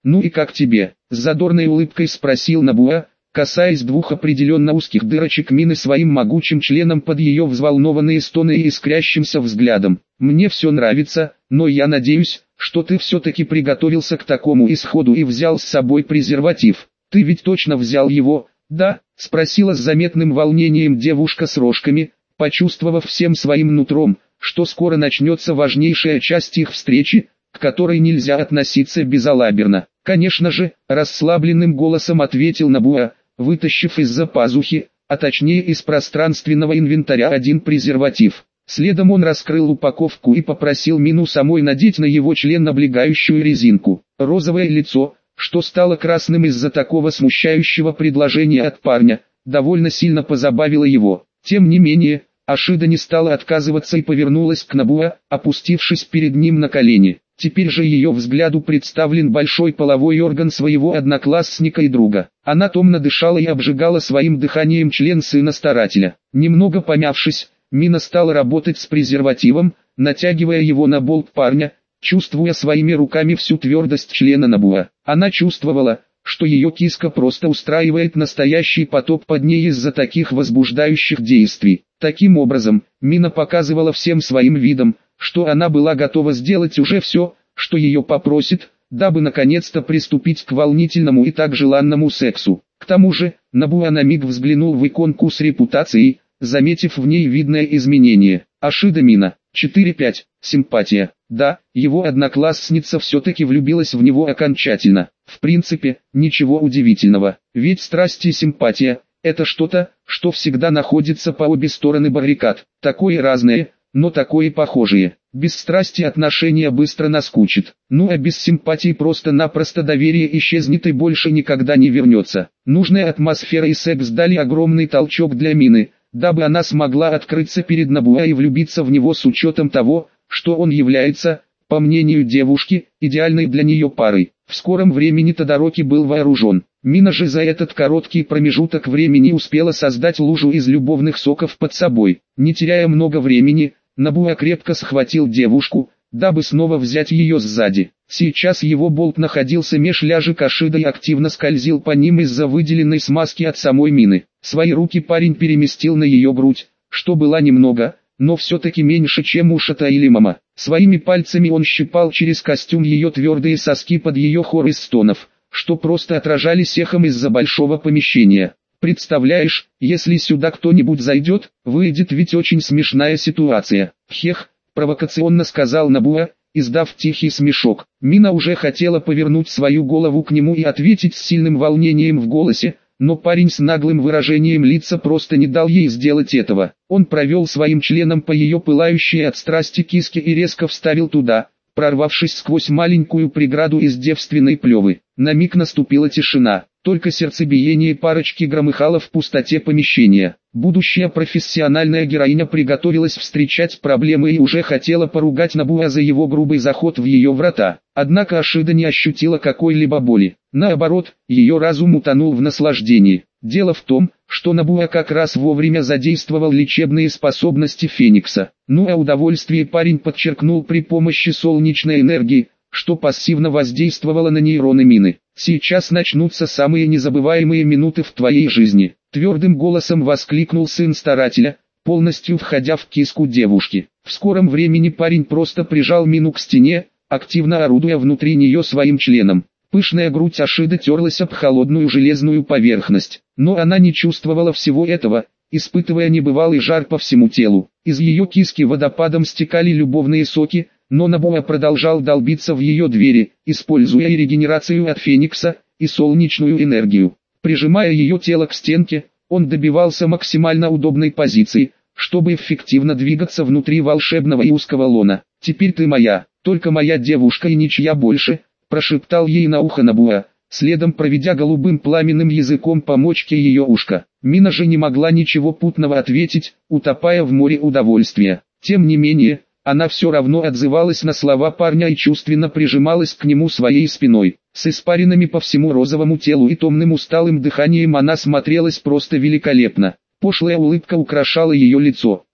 «Ну и как тебе?» — с задорной улыбкой спросил Набуа, касаясь двух определенно узких дырочек Мины своим могучим членом под ее взволнованные стоны и искрящимся взглядом. «Мне все нравится, но я надеюсь, что ты все-таки приготовился к такому исходу и взял с собой презерватив. Ты ведь точно взял его, да?» — спросила с заметным волнением девушка с рожками, почувствовав всем своим нутром, что скоро начнется важнейшая часть их встречи, к которой нельзя относиться безалаберно. «Конечно же», — расслабленным голосом ответил Набуа, вытащив из-за пазухи, а точнее из пространственного инвентаря один презерватив. Следом он раскрыл упаковку и попросил Мину самой надеть на его член облегающую резинку. Розовое лицо, что стало красным из-за такого смущающего предложения от парня, довольно сильно позабавило его. Тем не менее, Ашида не стала отказываться и повернулась к Набуа, опустившись перед ним на колени. Теперь же ее взгляду представлен большой половой орган своего одноклассника и друга. Она томно дышала и обжигала своим дыханием член сына старателя. Немного помявшись, Мина стала работать с презервативом, натягивая его на болт парня, чувствуя своими руками всю твердость члена Набуа. Она чувствовала, что ее киска просто устраивает настоящий потоп под ней из-за таких возбуждающих действий. Таким образом, Мина показывала всем своим видом, что она была готова сделать уже все, что ее попросит, дабы наконец-то приступить к волнительному и так желанному сексу. К тому же, Набуа на миг взглянул в иконку с репутацией, заметив в ней видное изменение. Ашида Мина, 4-5, симпатия. Да, его одноклассница все-таки влюбилась в него окончательно. В принципе, ничего удивительного, ведь страсть и симпатия – это что-то, что всегда находится по обе стороны баррикад. Такое разное, но такое похожее. Без страсти отношения быстро наскучит. Ну а без симпатии просто-напросто доверие исчезнет и больше никогда не вернется. Нужная атмосфера и секс дали огромный толчок для Мины, дабы она смогла открыться перед Набуа и влюбиться в него с учетом того, что он является, по мнению девушки, идеальной для нее парой. В скором времени Тодороки был вооружен. Мина же за этот короткий промежуток времени успела создать лужу из любовных соков под собой. Не теряя много времени, Набуа крепко схватил девушку, дабы снова взять ее сзади. Сейчас его болт находился меж ляжек Ашиды и активно скользил по ним из-за выделенной смазки от самой Мины. Свои руки парень переместил на ее грудь, что было немного, но все-таки меньше, чем у Шата или Мама. Своими пальцами он щипал через костюм ее твердые соски под ее хор из стонов, что просто отражались эхом из-за большого помещения. «Представляешь, если сюда кто-нибудь зайдет, выйдет ведь очень смешная ситуация». «Хех», провокационно сказал Набуа, издав тихий смешок. Мина уже хотела повернуть свою голову к нему и ответить с сильным волнением в голосе, но парень с наглым выражением лица просто не дал ей сделать этого. Он провел своим членом по ее пылающей от страсти киске и резко вставил туда, прорвавшись сквозь маленькую преграду из девственной плевы. На миг наступила тишина, только сердцебиение парочки громыхало в пустоте помещения. Будущая профессиональная героиня приготовилась встречать проблемы и уже хотела поругать Набуа за его грубый заход в ее врата. Однако Ашида не ощутила какой-либо боли. Наоборот, ее разум утонул в наслаждении. Дело в том, что Набуа как раз вовремя задействовал лечебные способности Феникса. Ну а удовольствие парень подчеркнул при помощи солнечной энергии, что пассивно воздействовало на нейроны Мины. «Сейчас начнутся самые незабываемые минуты в твоей жизни», — твердым голосом воскликнул сын старателя, полностью входя в киску девушки. В скором времени парень просто прижал Мину к стене, активно орудуя внутри нее своим членом. Пышная грудь Ашиды терлась об холодную железную поверхность, но она не чувствовала всего этого, испытывая небывалый жар по всему телу. Из ее киски водопадом стекали любовные соки, но Набуа продолжал долбиться в ее двери, используя и регенерацию от Феникса, и солнечную энергию. Прижимая ее тело к стенке, он добивался максимально удобной позиции, чтобы эффективно двигаться внутри волшебного и узкого лона. «Теперь ты моя, только моя девушка и ничья больше», — прошептал ей на ухо Набуа, следом проведя голубым пламенным языком по мочке ее ушка. Мина же не могла ничего путного ответить, утопая в море удовольствия. Тем не менее, она все равно отзывалась на слова парня и чувственно прижималась к нему своей спиной. С испаринами по всему розовому телу и томным усталым дыханием она смотрелась просто великолепно. Пошлая улыбка украшала ее лицо.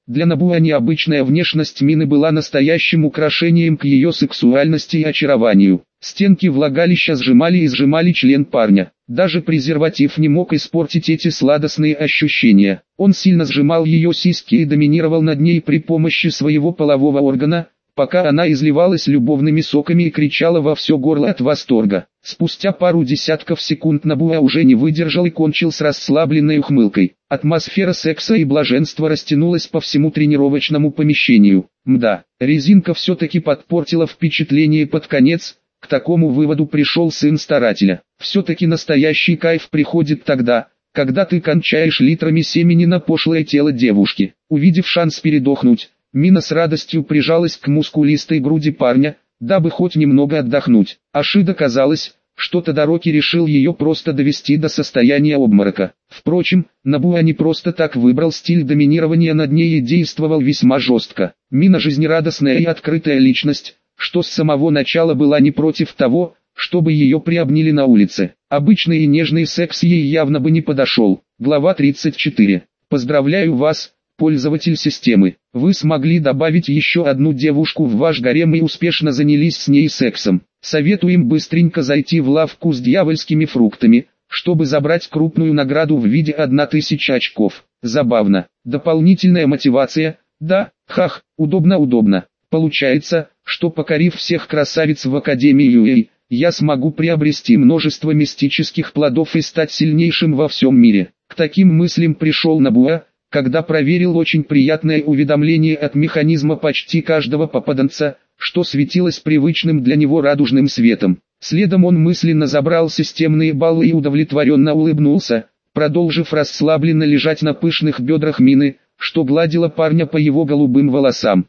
Для Набуа необычная внешность Мины была настоящим украшением к ее сексуальности и очарованию. Стенки влагалища сжимали и сжимали член парня. Даже презерватив не мог испортить эти сладостные ощущения. Он сильно сжимал ее сиськи и доминировал над ней при помощи своего полового органа, пока она изливалась любовными соками и кричала во все горло от восторга. Спустя пару десятков секунд Набуа уже не выдержал и кончил с расслабленной ухмылкой. Атмосфера секса и блаженства растянулась по всему тренировочному помещению. Мда, резинка все-таки подпортила впечатление под конец. К такому выводу пришел сын старателя. Все-таки настоящий кайф приходит тогда, когда ты кончаешь литрами семени на пошлое тело девушки. Увидев шанс передохнуть, Мина с радостью прижалась к мускулистой груди парня, дабы хоть немного отдохнуть. Ашида казалось, что Тодороки решил ее просто довести до состояния обморока. Впрочем, Набуа не просто так выбрал стиль доминирования над ней и действовал весьма жестко. Мина жизнерадостная и открытая личность, что с самого начала была не против того, чтобы ее приобняли на улице. Обычный и нежный секс ей явно бы не подошел. Глава 34. Поздравляю вас, пользователь системы. Вы смогли добавить еще одну девушку в ваш гарем и успешно занялись с ней сексом. Советуем быстренько зайти в лавку с дьявольскими фруктами, чтобы забрать крупную награду в виде 1000 очков. Забавно. Дополнительная мотивация. Да, хах, удобно. Получается, что покорив всех красавиц в Академии Юэй, я смогу приобрести множество мистических плодов и стать сильнейшим во всем мире. К таким мыслям пришел Набуа, когда проверил очень приятное уведомление от механизма почти каждого попаданца, что светилось привычным для него радужным светом. Следом он мысленно забрал системные баллы и удовлетворенно улыбнулся, продолжив расслабленно лежать на пышных бедрах Мины, что гладила парня по его голубым волосам.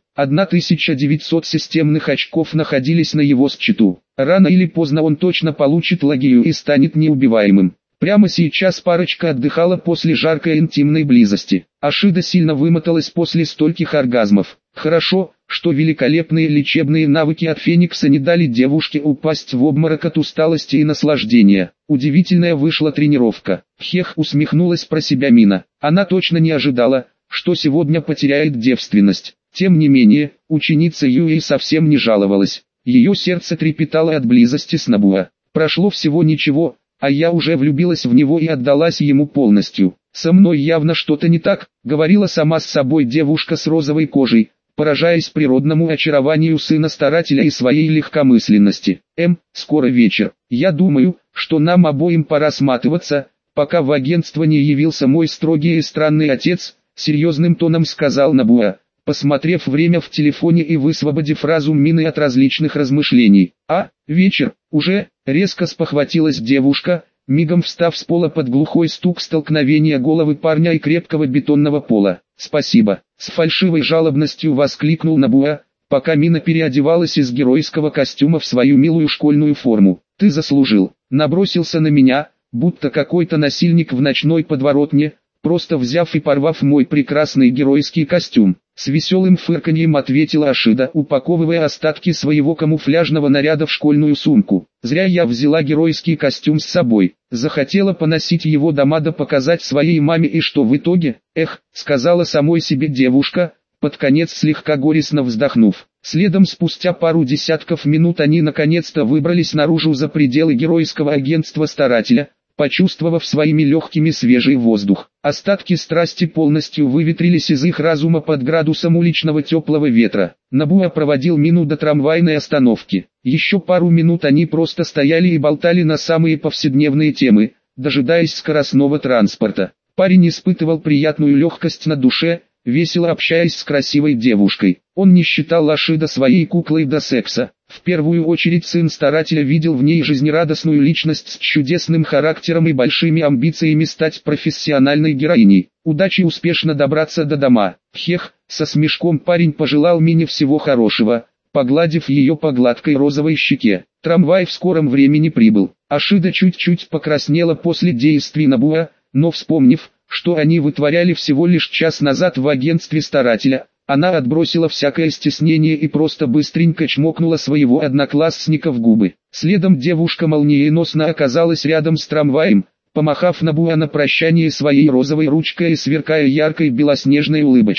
1900 системных очков находились на его счету. Рано или поздно он точно получит лагию и станет неубиваемым. Прямо сейчас парочка отдыхала после жаркой интимной близости. Ашида сильно вымоталась после стольких оргазмов. Хорошо, что великолепные лечебные навыки от Феникса не дали девушке упасть в обморок от усталости и наслаждения. Удивительная вышла тренировка. Хех, усмехнулась про себя Мина. Она точно не ожидала, что сегодня потеряет девственность. Тем не менее, ученица Юэй совсем не жаловалась. Ее сердце трепетало от близости с Набуа. Прошло всего ничего, а я уже влюбилась в него и отдалась ему полностью. Со мной явно что-то не так, говорила сама с собой девушка с розовой кожей, поражаясь природному очарованию сына старателя и своей легкомысленности. Скоро вечер. Я думаю, что нам обоим пора сматываться, пока в агентство не явился мой строгий и странный отец, серьезным тоном сказал Набуа, посмотрев время в телефоне и высвободив разум Мины от различных размышлений. Вечер, уже, резко спохватилась девушка, мигом встав с пола под глухой стук столкновения головы парня и крепкого бетонного пола. «Спасибо», с фальшивой жалобностью воскликнул Набуа, пока Мина переодевалась из геройского костюма в свою милую школьную форму. «Ты заслужил», набросился на меня, будто какой-то насильник в ночной подворотне, просто взяв и порвав мой прекрасный геройский костюм. С веселым фырканьем ответила Ашида, упаковывая остатки своего камуфляжного наряда в школьную сумку. Зря я взяла геройский костюм с собой. Захотела поносить его дома да показать своей маме, и что в итоге? Сказала самой себе девушка, под конец слегка горестно вздохнув. Следом спустя пару десятков минут они наконец-то выбрались наружу за пределы геройского агентства старателя, почувствовав своими легкими свежий воздух. Остатки страсти полностью выветрились из их разума под градусом уличного теплого ветра. Набуа проводил Мину до трамвайной остановки. Еще пару минут они просто стояли и болтали на самые повседневные темы, дожидаясь скоростного транспорта. Парень испытывал приятную легкость на душе, весело общаясь с красивой девушкой. Он не считал Ашида своей куклой до секса. В первую очередь сын старателя видел в ней жизнерадостную личность с чудесным характером и большими амбициями стать профессиональной героиней. Удачи успешно добраться до дома. Со смешком парень пожелал Мине всего хорошего, погладив ее по гладкой розовой щеке. Трамвай в скором времени прибыл. Ашида чуть-чуть покраснела после действий Набуа, но вспомнив, что они вытворяли всего лишь час назад в агентстве старателя, она отбросила всякое стеснение и просто быстренько чмокнула своего одноклассника в губы. Следом девушка молниеносно оказалась рядом с трамваем, помахав Набуа на прощание своей розовой ручкой и сверкая яркой белоснежной улыбочкой.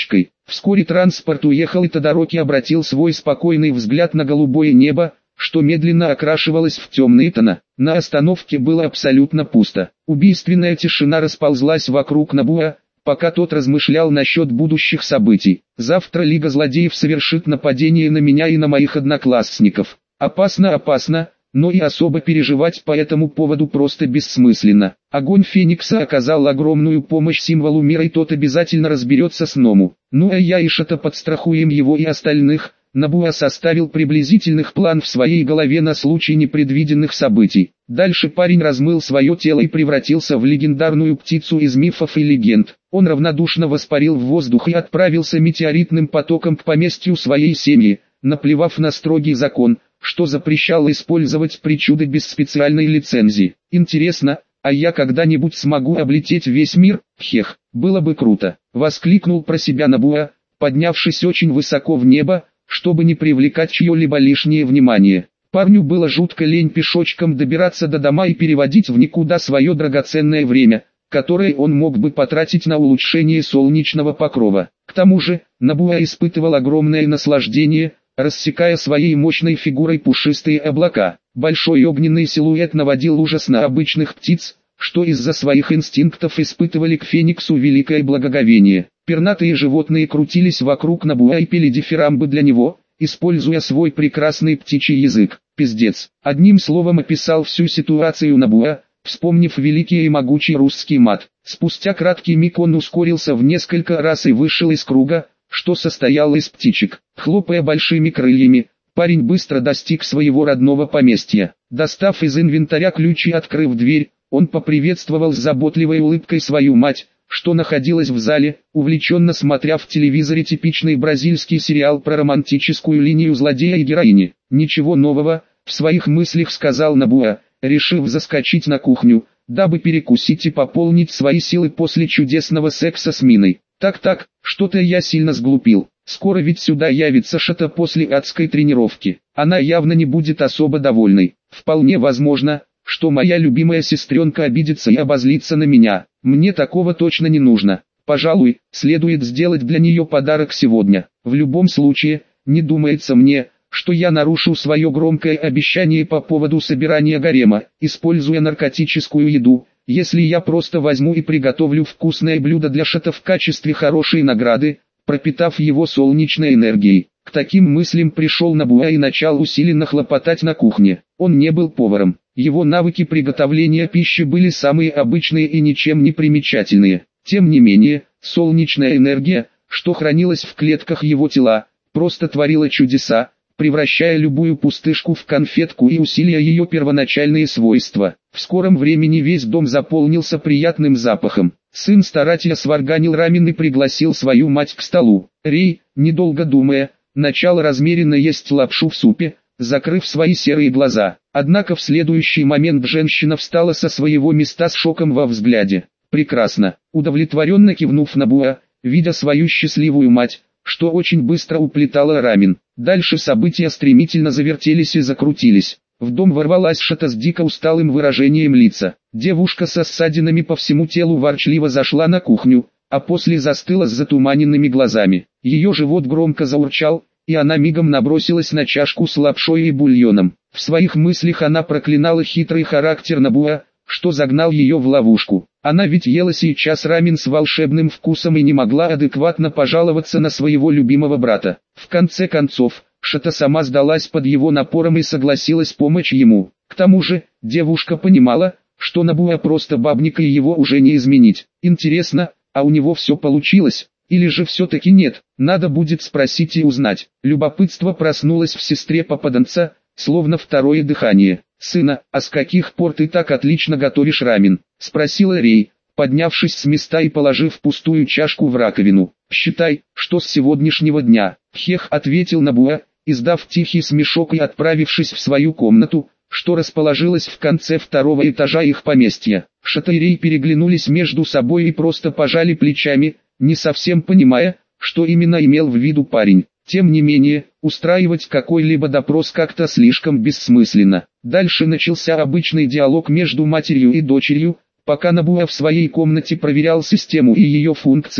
Вскоре транспорт уехал, и Тодороки обратил свой спокойный взгляд на голубое небо, что медленно окрашивалось в темные тона. На остановке было абсолютно пусто. Убийственная тишина расползлась вокруг Набуа, пока тот размышлял насчет будущих событий. Завтра Лига Злодеев совершит нападение на меня и на моих одноклассников. Опасно, опасно, но и особо переживать по этому поводу просто бессмысленно. Огонь Феникса оказал огромную помощь символу мира, и тот обязательно разберется с Ному. Ну а я и Шата подстрахуем его и остальных. Набуа составил приблизительных план в своей голове на случай непредвиденных событий. Дальше парень размыл свое тело и превратился в легендарную птицу из мифов и легенд. Он равнодушно воспарил в воздух и отправился метеоритным потоком к поместью своей семьи, наплевав на строгий закон, что запрещал использовать причуды без специальной лицензии. Интересно, а я когда-нибудь смогу облететь весь мир? Хех, было бы круто, воскликнул про себя Набуа, поднявшись очень высоко в небо, чтобы не привлекать чье-либо лишнее внимание. Парню было жутко лень пешочком добираться до дома и переводить в никуда свое драгоценное время, которое он мог бы потратить на улучшение солнечного покрова. К тому же, Набуа испытывал огромное наслаждение, рассекая своей мощной фигурой пушистые облака. Большой огненный силуэт наводил ужас на обычных птиц, что из-за своих инстинктов испытывали к Фениксу великое благоговение. Пернатые животные крутились вокруг Набуа и пели дифирамбы для него, используя свой прекрасный птичий язык. Пиздец. Одним словом описал всю ситуацию Набуа, вспомнив великий и могучий русский мат. Спустя краткий миг он ускорился в несколько раз и вышел из круга, что состоял из птичек. Хлопая большими крыльями, парень быстро достиг своего родного поместья. Достав из инвентаря ключ и открыв дверь, он поприветствовал с заботливой улыбкой свою мать, что находилась в зале, увлеченно смотря в телевизоре типичный бразильский сериал про романтическую линию злодея и героини. «Ничего нового», — в своих мыслях сказал Набуа, решив заскочить на кухню, дабы перекусить и пополнить свои силы после чудесного секса с Миной. «Так, что-то я сильно сглупил. Скоро ведь сюда явится Шата после адской тренировки. Она явно не будет особо довольной. Вполне возможно, что моя любимая сестренка обидится и обозлится на меня. Мне такого точно не нужно. Пожалуй, следует сделать для нее подарок сегодня. В любом случае, не думается мне, что я нарушу свое громкое обещание по поводу собирания гарема, используя наркотическую еду, если я просто возьму и приготовлю вкусное блюдо для Шата в качестве хорошей награды, пропитав его солнечной энергией». К таким мыслям пришел Набуа и начал усиленно хлопотать на кухне. Он не был поваром. Его навыки приготовления пищи были самые обычные и ничем не примечательные. Тем не менее, солнечная энергия, что хранилась в клетках его тела, просто творила чудеса, превращая любую пустышку в конфетку и усиливая ее первоначальные свойства. В скором времени весь дом заполнился приятным запахом. Сын старательно сварганил рамен и пригласил свою мать к столу. Рей, недолго думая, начал размеренно есть лапшу в супе, закрыв свои серые глаза. Однако в следующий момент женщина встала со своего места с шоком во взгляде. «Прекрасно», удовлетворенно кивнув Набуа, видя свою счастливую мать, что очень быстро уплетала рамен. Дальше события стремительно завертелись и закрутились. В дом ворвалась Шата с дико усталым выражением лица. Девушка со ссадинами по всему телу ворчливо зашла на кухню, а после застыла с затуманенными глазами. Ее живот громко заурчал, и она мигом набросилась на чашку с лапшой и бульоном. В своих мыслях она проклинала хитрый характер Набуа, что загнал ее в ловушку. Она ведь ела сейчас рамен с волшебным вкусом и не могла адекватно пожаловаться на своего любимого брата. В конце концов, Шата сама сдалась под его напором и согласилась помочь ему. К тому же, девушка понимала, что Набуа просто бабник и его уже не изменить. Интересно, а у него все получилось? Или же все-таки нет? Надо будет спросить и узнать. Любопытство проснулось в сестре попаданца, словно второе дыхание. «Сына, а с каких пор ты так отлично готовишь рамен?» — спросила Рей, поднявшись с места и положив пустую чашку в раковину. «Считай, что с сегодняшнего дня», — Хех ответил Набуа, издав тихий смешок и отправившись в свою комнату, что расположилась в конце второго этажа их поместья. Шата и Рей переглянулись между собой и просто пожали плечами, не совсем понимая, что именно имел в виду парень. Тем не менее, устраивать какой-либо допрос как-то слишком бессмысленно. Дальше начался обычный диалог между матерью и дочерью, пока Набуа в своей комнате проверял систему и ее функцию.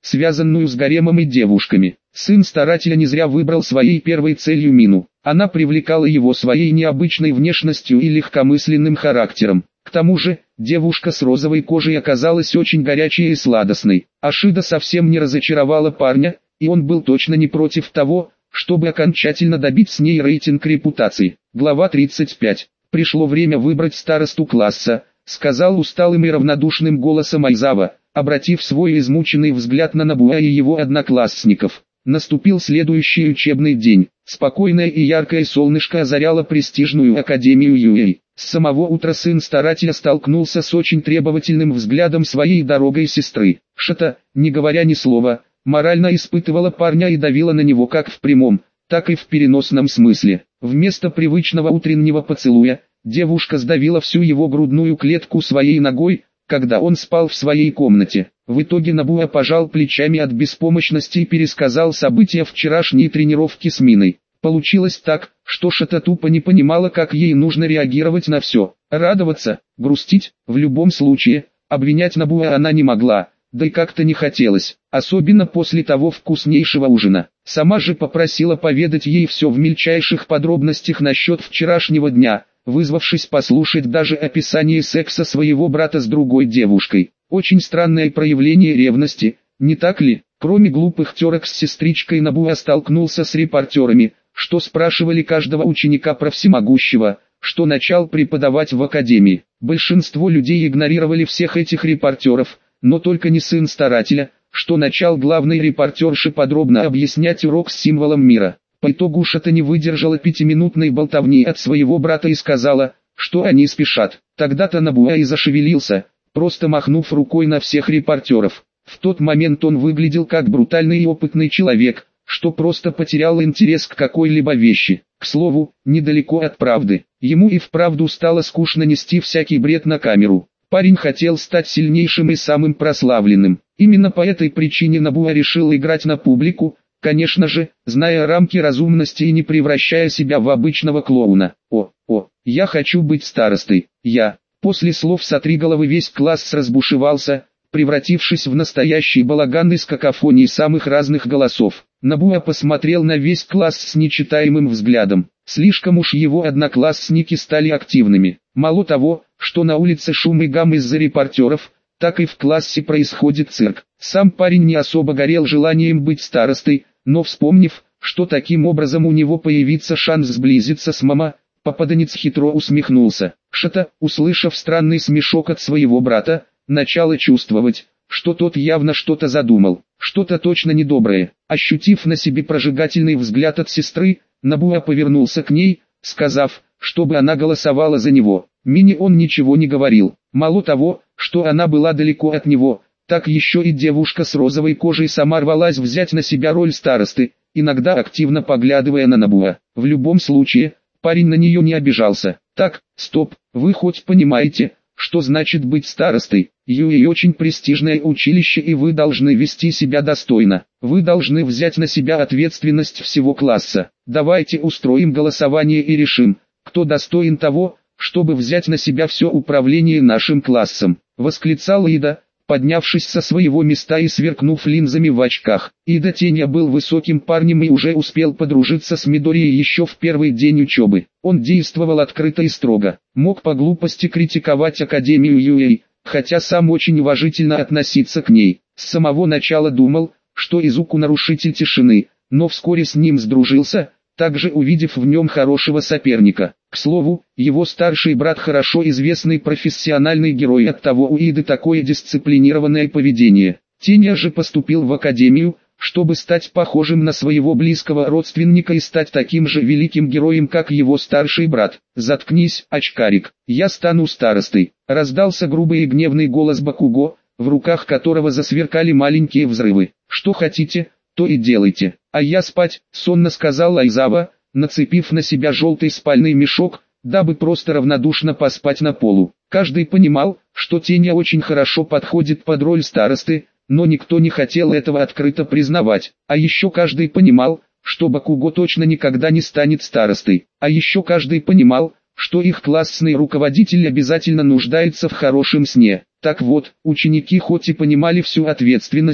связанную с гаремом и девушками. Сын старателя не зря выбрал своей первой целью Мину. Она привлекала его своей необычной внешностью и легкомысленным характером. К тому же, девушка с розовой кожей оказалась очень горячей и сладостной. Ашида совсем не разочаровала парня, и он был точно не против того, чтобы окончательно добить с ней рейтинг репутации. Глава 35. «Пришло время выбрать старосту класса», — сказал усталым и равнодушным голосом Айзава, обратив свой измученный взгляд на Набуа и его одноклассников. Наступил следующий учебный день. Спокойное и яркое солнышко озаряло престижную академию Юэй. С самого утра сын старателя столкнулся с очень требовательным взглядом своей дорогой сестры. Шата, не говоря ни слова, морально испытывала парня и давила на него как в прямом, так и в переносном смысле. Вместо привычного утреннего поцелуя, девушка сдавила всю его грудную клетку своей ногой, когда он спал в своей комнате. В итоге Набуа пожал плечами от беспомощности и пересказал события вчерашней тренировки с Миной. Получилось так, что Шата тупо не понимала, как ей нужно реагировать на все. Радоваться, грустить, в любом случае, обвинять Набуа она не могла, да и как-то не хотелось, особенно после того вкуснейшего ужина. Сама же попросила поведать ей все в мельчайших подробностях насчет вчерашнего дня, вызвавшись послушать даже описание секса своего брата с другой девушкой. Очень странное проявление ревности, не так ли? Кроме глупых терок с сестричкой, Набуа столкнулся с репортерами, что спрашивали каждого ученика про всемогущего, что начал преподавать в академии. Большинство людей игнорировали всех этих репортеров, но только не сын старателя, что начал главный репортерши подробно объяснять урок с символом мира. По итогу Шата не выдержала пятиминутной болтовни от своего брата и сказала, что они спешат. Тогда-то Набуа и зашевелился, просто махнув рукой на всех репортеров. В тот момент он выглядел как брутальный и опытный человек, что просто потерял интерес к какой-либо вещи. К слову, недалеко от правды. Ему и вправду стало скучно нести всякий бред на камеру. Парень хотел стать сильнейшим и самым прославленным. Именно по этой причине Набуа решил играть на публику, конечно же, зная рамки разумности и не превращая себя в обычного клоуна. Я хочу быть старостой. После слов сотриголовы весь класс разбушевался, превратившись в настоящий балаган из какофонии самых разных голосов. Набуа посмотрел на весь класс с нечитаемым взглядом. Слишком уж его одноклассники стали активными. Мало того, что на улице шум и гам из-за репортеров, так и в классе происходит цирк. Сам парень не особо горел желанием быть старостой, но вспомнив, что таким образом у него появится шанс сблизиться с мама, попаданец хитро усмехнулся. Шата, услышав странный смешок от своего брата, начала чувствовать, что тот явно что-то задумал, что-то точно недоброе. Ощутив на себе прожигательный взгляд от сестры, Набуа повернулся к ней, сказав, чтобы она голосовала за него. Мине он ничего не говорил. Мало того, что она была далеко от него, так еще и девушка с розовой кожей сама рвалась взять на себя роль старосты, иногда активно поглядывая на Набуа. В любом случае, парень на нее не обижался. Так, стоп, вы хоть понимаете, что значит быть старостой? Юэй очень престижное училище, и вы должны вести себя достойно. Вы должны взять на себя ответственность всего класса. Давайте устроим голосование и решим, кто достоин того, чтобы взять на себя все управление нашим классом. Восклицала Ида, поднявшись со своего места и сверкнув линзами в очках. Ида Теня был высоким парнем и уже успел подружиться с Мидорией еще в первый день учебы. Он действовал открыто и строго, мог по глупости критиковать Академию Юэй, хотя сам очень уважительно относиться к ней. С самого начала думал, что Изуку нарушитель тишины, но вскоре с ним сдружился, также увидев в нем хорошего соперника. К слову, его старший брат хорошо известный профессиональный герой, оттого у Иды такое дисциплинированное поведение. Теня же поступил в академию, чтобы стать похожим на своего близкого родственника и стать таким же великим героем, как его старший брат. «Заткнись, очкарик, я стану старостой», — раздался грубый и гневный голос Бакуго, в руках которого засверкали маленькие взрывы. «Что хотите, то и делайте, а я спать», — сонно сказал Айзава, нацепив на себя желтый спальный мешок, дабы просто равнодушно поспать на полу. Каждый понимал, что Теня очень хорошо подходит под роль старосты, но никто не хотел этого открыто признавать. А еще каждый понимал, что Бакуго точно никогда не станет старостой. А еще каждый понимал, что их классный руководитель обязательно нуждается в хорошем сне. Так вот, ученики хоть и понимали всю ответственность,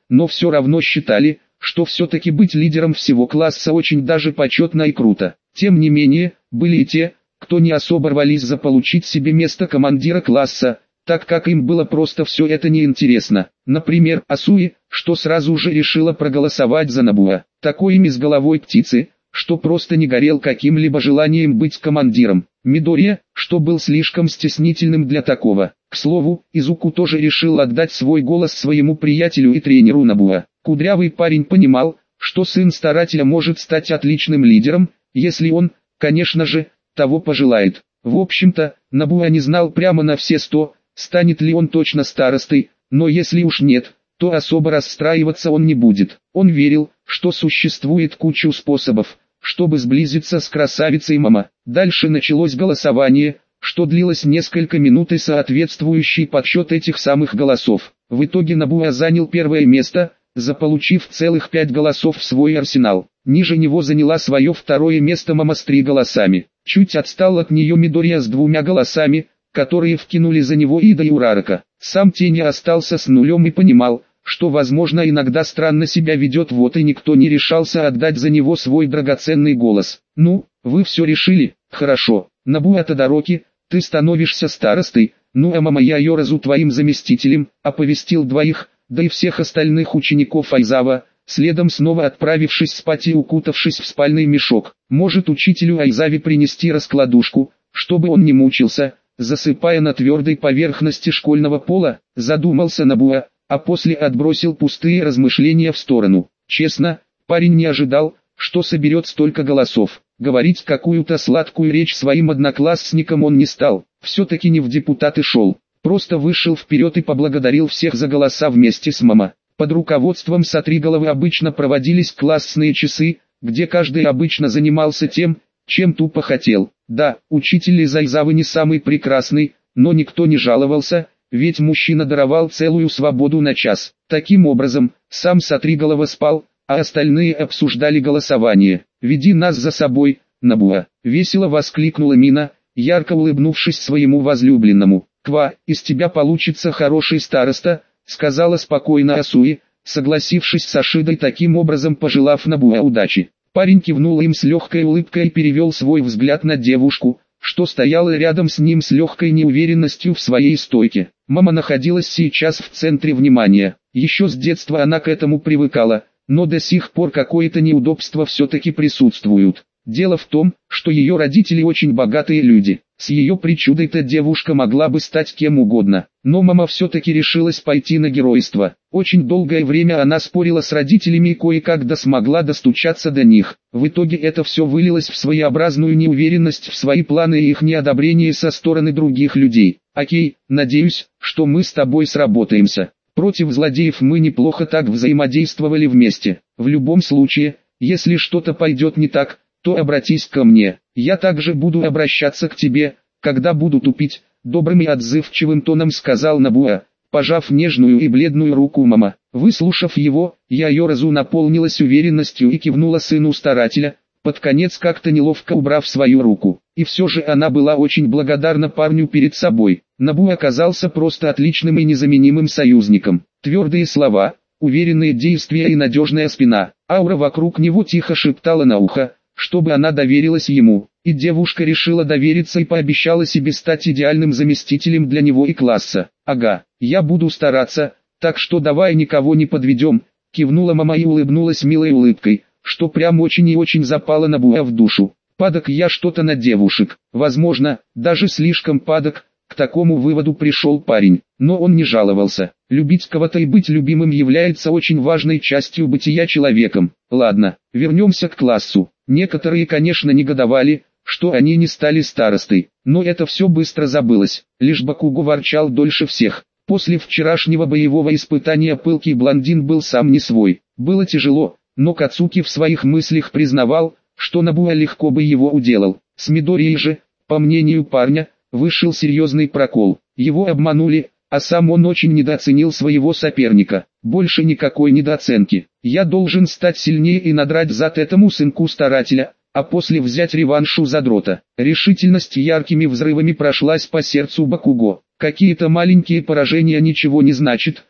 но все равно считали, что все-таки быть лидером всего класса очень даже почетно и круто. Тем не менее, были и те, кто не особо рвались заполучить себе место командира класса, так как им было просто все это неинтересно. Например, Асуи, что сразу же решила проголосовать за Набуа. Такой им с головой птицы, что просто не горел каким-либо желанием быть командиром. Мидория, что был слишком стеснительным для такого. К слову, Изуку тоже решил отдать свой голос своему приятелю и тренеру Набуа. Кудрявый парень понимал, что сын старателя может стать отличным лидером, если он, конечно же, того пожелает. В общем-то, Набуа не знал прямо на все 100, станет ли он точно старостой, но если уж нет, то особо расстраиваться он не будет. Он верил, что существует куча способов, чтобы сблизиться с красавицей Мама. Дальше началось голосование, что длилось несколько минут и соответствующий подсчет этих самых голосов. В итоге Набуа занял первое место, заполучив целых 5 голосов в свой арсенал. Ниже него заняла свое второе место Мама с 3 голосами. Чуть отстал от нее Мидория с 2 голосами, которые вкинули за него Ида и Урарака. Сам Тени остался с нулем и понимал, что возможно иногда странно себя ведет, вот и никто не решался отдать за него свой драгоценный голос. «Ну, вы все решили, хорошо, Набуа Тодороки, ты становишься старостой, ну а Мама Яйоразу твоим заместителем», оповестил двоих, да и всех остальных учеников Айзава, следом снова отправившись спать и укутавшись в спальный мешок. «Может учителю Айзаве принести раскладушку, чтобы он не мучился, засыпая на твердой поверхности школьного пола», задумался Набуа, а после отбросил пустые размышления в сторону. Честно, парень не ожидал, что соберет столько голосов. Говорить какую-то сладкую речь своим одноклассникам он не стал, все-таки не в депутаты шел. Просто вышел вперед и поблагодарил всех за голоса вместе с Мама. Под руководством Сатриголовы обычно проводились классные часы, где каждый обычно занимался тем, чем тупо хотел. Да, учитель из Айзавы не самый прекрасный, но никто не жаловался, ведь мужчина даровал целую свободу на час. Таким образом, сам Сатриголова спал, а остальные обсуждали голосование. «Веди нас за собой, Набуа!» — весело воскликнула Мина, ярко улыбнувшись своему возлюбленному. «Ква, из тебя получится хороший староста», — сказала спокойно Асуи, согласившись с Ашидой, таким образом пожелав Набуа удачи. Парень кивнул им с легкой улыбкой и перевел свой взгляд на девушку, что стояла рядом с ним с легкой неуверенностью в своей стойке. Мама находилась сейчас в центре внимания. Еще с детства она к этому привыкала, но до сих пор какое-то неудобство все-таки присутствуют. Дело в том, что ее родители очень богатые люди. С ее причудой-то девушка могла бы стать кем угодно. Но мама все-таки решилась пойти на геройство. Очень долгое время она спорила с родителями и кое-как смогла достучаться до них. В итоге это все вылилось в своеобразную неуверенность в свои планы и их неодобрение со стороны других людей. «Окей, надеюсь, что мы с тобой сработаемся. Против злодеев мы неплохо так взаимодействовали вместе. В любом случае, если что-то пойдет не так, то обратись ко мне. Я также буду обращаться к тебе, когда буду тупить», — добрым и отзывчивым тоном сказал Набуа, пожав нежную и бледную руку Мама. Выслушав его, Яйоразу наполнилась уверенностью и кивнула сыну старателя, под конец как-то неловко убрав свою руку. И все же она была очень благодарна парню перед собой. Набуа оказался просто отличным и незаменимым союзником. Твердые слова, уверенные действия и надежная спина. Аура вокруг него тихо шептала на ухо, чтобы она доверилась ему, и девушка решила довериться и пообещала себе стать идеальным заместителем для него и класса. «Ага, я буду стараться, так что давай никого не подведем», — кивнула Мама и улыбнулась милой улыбкой, что прям очень и очень запало Набуа в душу. «Падок я что-то на девушек, возможно, даже слишком падок», — к такому выводу пришел парень, но он не жаловался. Любить кого-то и быть любимым является очень важной частью бытия человеком. Ладно, вернемся к классу. Некоторые, конечно, негодовали, что они не стали старостой, но это все быстро забылось. Лишь Бакуго ворчал дольше всех. После вчерашнего боевого испытания пылкий блондин был сам не свой. Было тяжело, но Кацуки в своих мыслях признавал, что Набуа легко бы его уделал. С Мидорией же, по мнению парня, вышел серьезный прокол. Его обманули, а сам он очень недооценил своего соперника. Больше никакой недооценки. «Я должен стать сильнее и надрать зад этому сынку старателя, а после взять реванш у задрота». Решительность яркими взрывами прошлась по сердцу Бакуго. Какие-то маленькие поражения ничего не значат,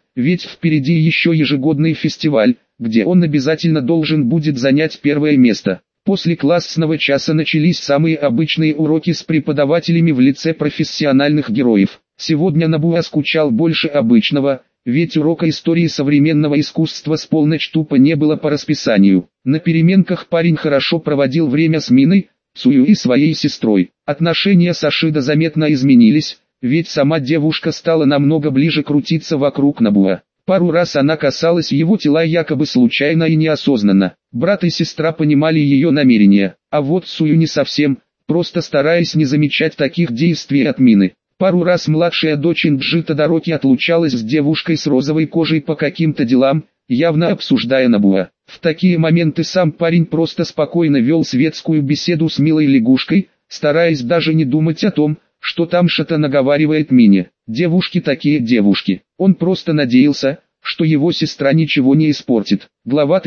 ведь впереди еще ежегодный фестиваль, где он обязательно должен будет занять первое место. После классного часа начались самые обычные уроки с преподавателями в лице профессиональных героев. Сегодня Набуа скучал больше обычного, ведь урока истории современного искусства с полночь тупо не было по расписанию. На переменках парень хорошо проводил время с Миной, Цую и своей сестрой. Отношения с Ашидо заметно изменились, ведь сама девушка стала намного ближе крутиться вокруг Набуа. Пару раз она касалась его тела якобы случайно и неосознанно. Брат и сестра понимали ее намерения, а вот Цую не совсем, просто стараясь не замечать таких действий от Мины. Пару раз младшая дочь Инджи Тодороки отлучалась с девушкой с розовой кожей по каким-то делам, явно обсуждая Набуа. В такие моменты сам парень просто спокойно вел светскую беседу с милой лягушкой, стараясь даже не думать о том, что там что-то наговаривает Мине. Девушки такие девушки. Он просто надеялся, что его сестра ничего не испортит. Глава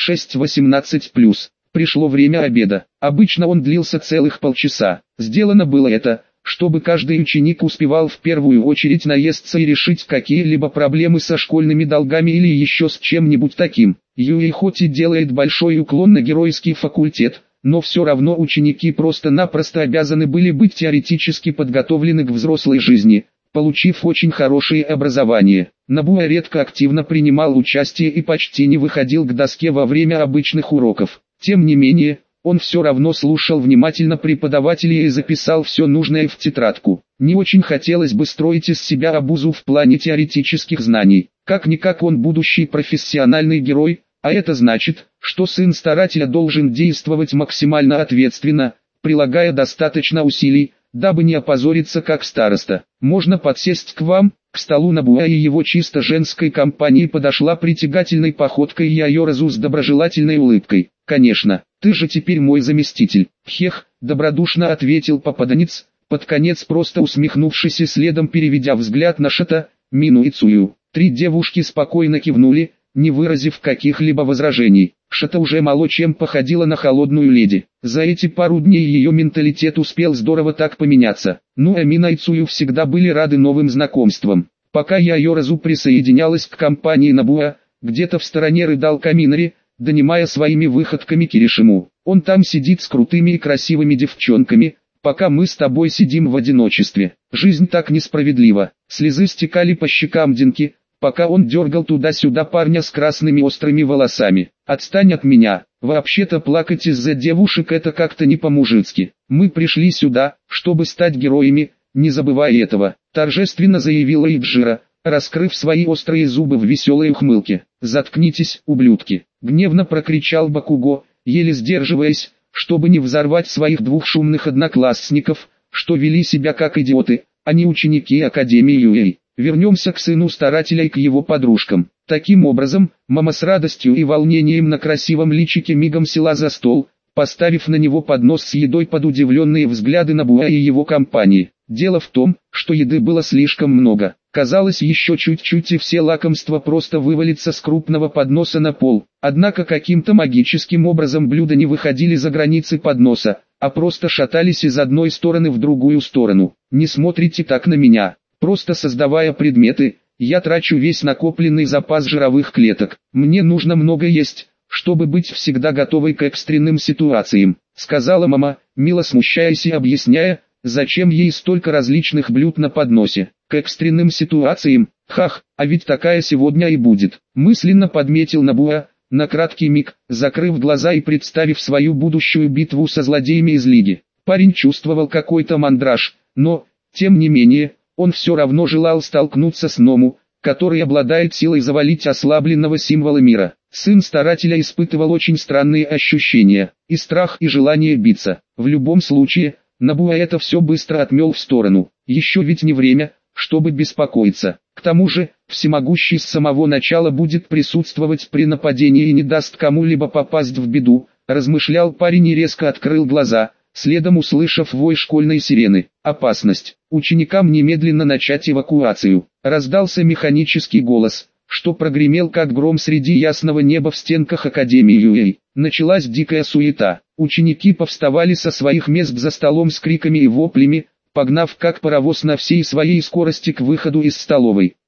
36:18+. Пришло время обеда. Обычно он длился целых полчаса. Сделано было это, чтобы каждый ученик успевал в первую очередь наесться и решить какие-либо проблемы со школьными долгами или еще с чем-нибудь таким. Юэй хоть и делает большой уклон на геройский факультет, но все равно ученики просто-напросто обязаны были быть теоретически подготовлены к взрослой жизни, получив очень хорошее образование. Набуа редко активно принимал участие и почти не выходил к доске во время обычных уроков. Тем не менее, он все равно слушал внимательно преподавателей и записал все нужное в тетрадку. Не очень хотелось бы строить из себя обузу в плане теоретических знаний. Как-никак он будущий профессиональный герой, а это значит, что сын старателя должен действовать максимально ответственно, прилагая достаточно усилий, дабы не опозориться как староста. «Можно подсесть к вам?» К столу Набуа и его чисто женской компании подошла притягательной походкой Яйоразу с доброжелательной улыбкой. «Конечно, ты же теперь мой заместитель». «Хех», добродушно ответил попаданец, под конец просто усмехнувшись и следом переведя взгляд на Шата, Мину и Цую. Три девушки спокойно кивнули, не выразив каких-либо возражений. Шата уже мало чем походила на холодную леди. За эти пару дней ее менталитет успел здорово так поменяться. Ну а Мина и Цую всегда были рады новым знакомствам. Пока Яйоразу присоединялась к компании Набуа, где-то в стороне рыдал Каминари, донимая своими выходками Киришиму. Он там сидит с крутыми и красивыми девчонками, пока мы с тобой сидим в одиночестве. Жизнь так несправедлива. Слезы стекали по щекам Динки, пока он дергал туда-сюда парня с красными острыми волосами. «Отстань от меня, вообще-то плакать из-за девушек это как-то не по-мужицки. Мы пришли сюда, чтобы стать героями, не забывай этого», торжественно заявила Иджира, раскрыв свои острые зубы в веселой ухмылке. «Заткнитесь, ублюдки», гневно прокричал Бакуго, еле сдерживаясь, чтобы не взорвать своих двух шумных одноклассников, что вели себя как идиоты, а не ученики Академии Юэй. Вернемся к сыну старателя и к его подружкам. Таким образом, мама с радостью и волнением на красивом личике мигом села за стол, поставив на него поднос с едой под удивленные взгляды Набуа и его компании. Дело в том, что еды было слишком много. Казалось, еще чуть-чуть и все лакомства просто вывалятся с крупного подноса на пол. Однако каким-то магическим образом блюда не выходили за границы подноса, а просто шатались из одной стороны в другую сторону. «Не смотрите так на меня. Просто создавая предметы, я трачу весь накопленный запас жировых клеток. Мне нужно много есть, чтобы быть всегда готовой к экстренным ситуациям», сказала мама, мило смущаясь и объясняя, зачем ей столько различных блюд на подносе. «К экстренным ситуациям? Хах, а ведь такая сегодня и будет», мысленно подметил Набуа, на краткий миг, закрыв глаза и представив свою будущую битву со злодеями из Лиги. Парень чувствовал какой-то мандраж, но, тем не менее, он все равно желал столкнуться с Ному, который обладает силой завалить ослабленного символа мира. Сын старателя испытывал очень странные ощущения, и страх, и желание биться. В любом случае, Набуа это все быстро отмел в сторону. Еще ведь не время, чтобы беспокоиться. К тому же, всемогущий с самого начала будет присутствовать при нападении и не даст кому-либо попасть в беду, размышлял парень и резко открыл глаза, следом услышав вой школьной сирены. «Опасность! Ученикам немедленно начать эвакуацию!» Раздался механический голос, что прогремел как гром среди ясного неба в стенках Академии Юэй. Началась дикая суета. Ученики повставали со своих мест за столом с криками и воплями, погнав как паровоз на всей своей скорости к выходу из столовой.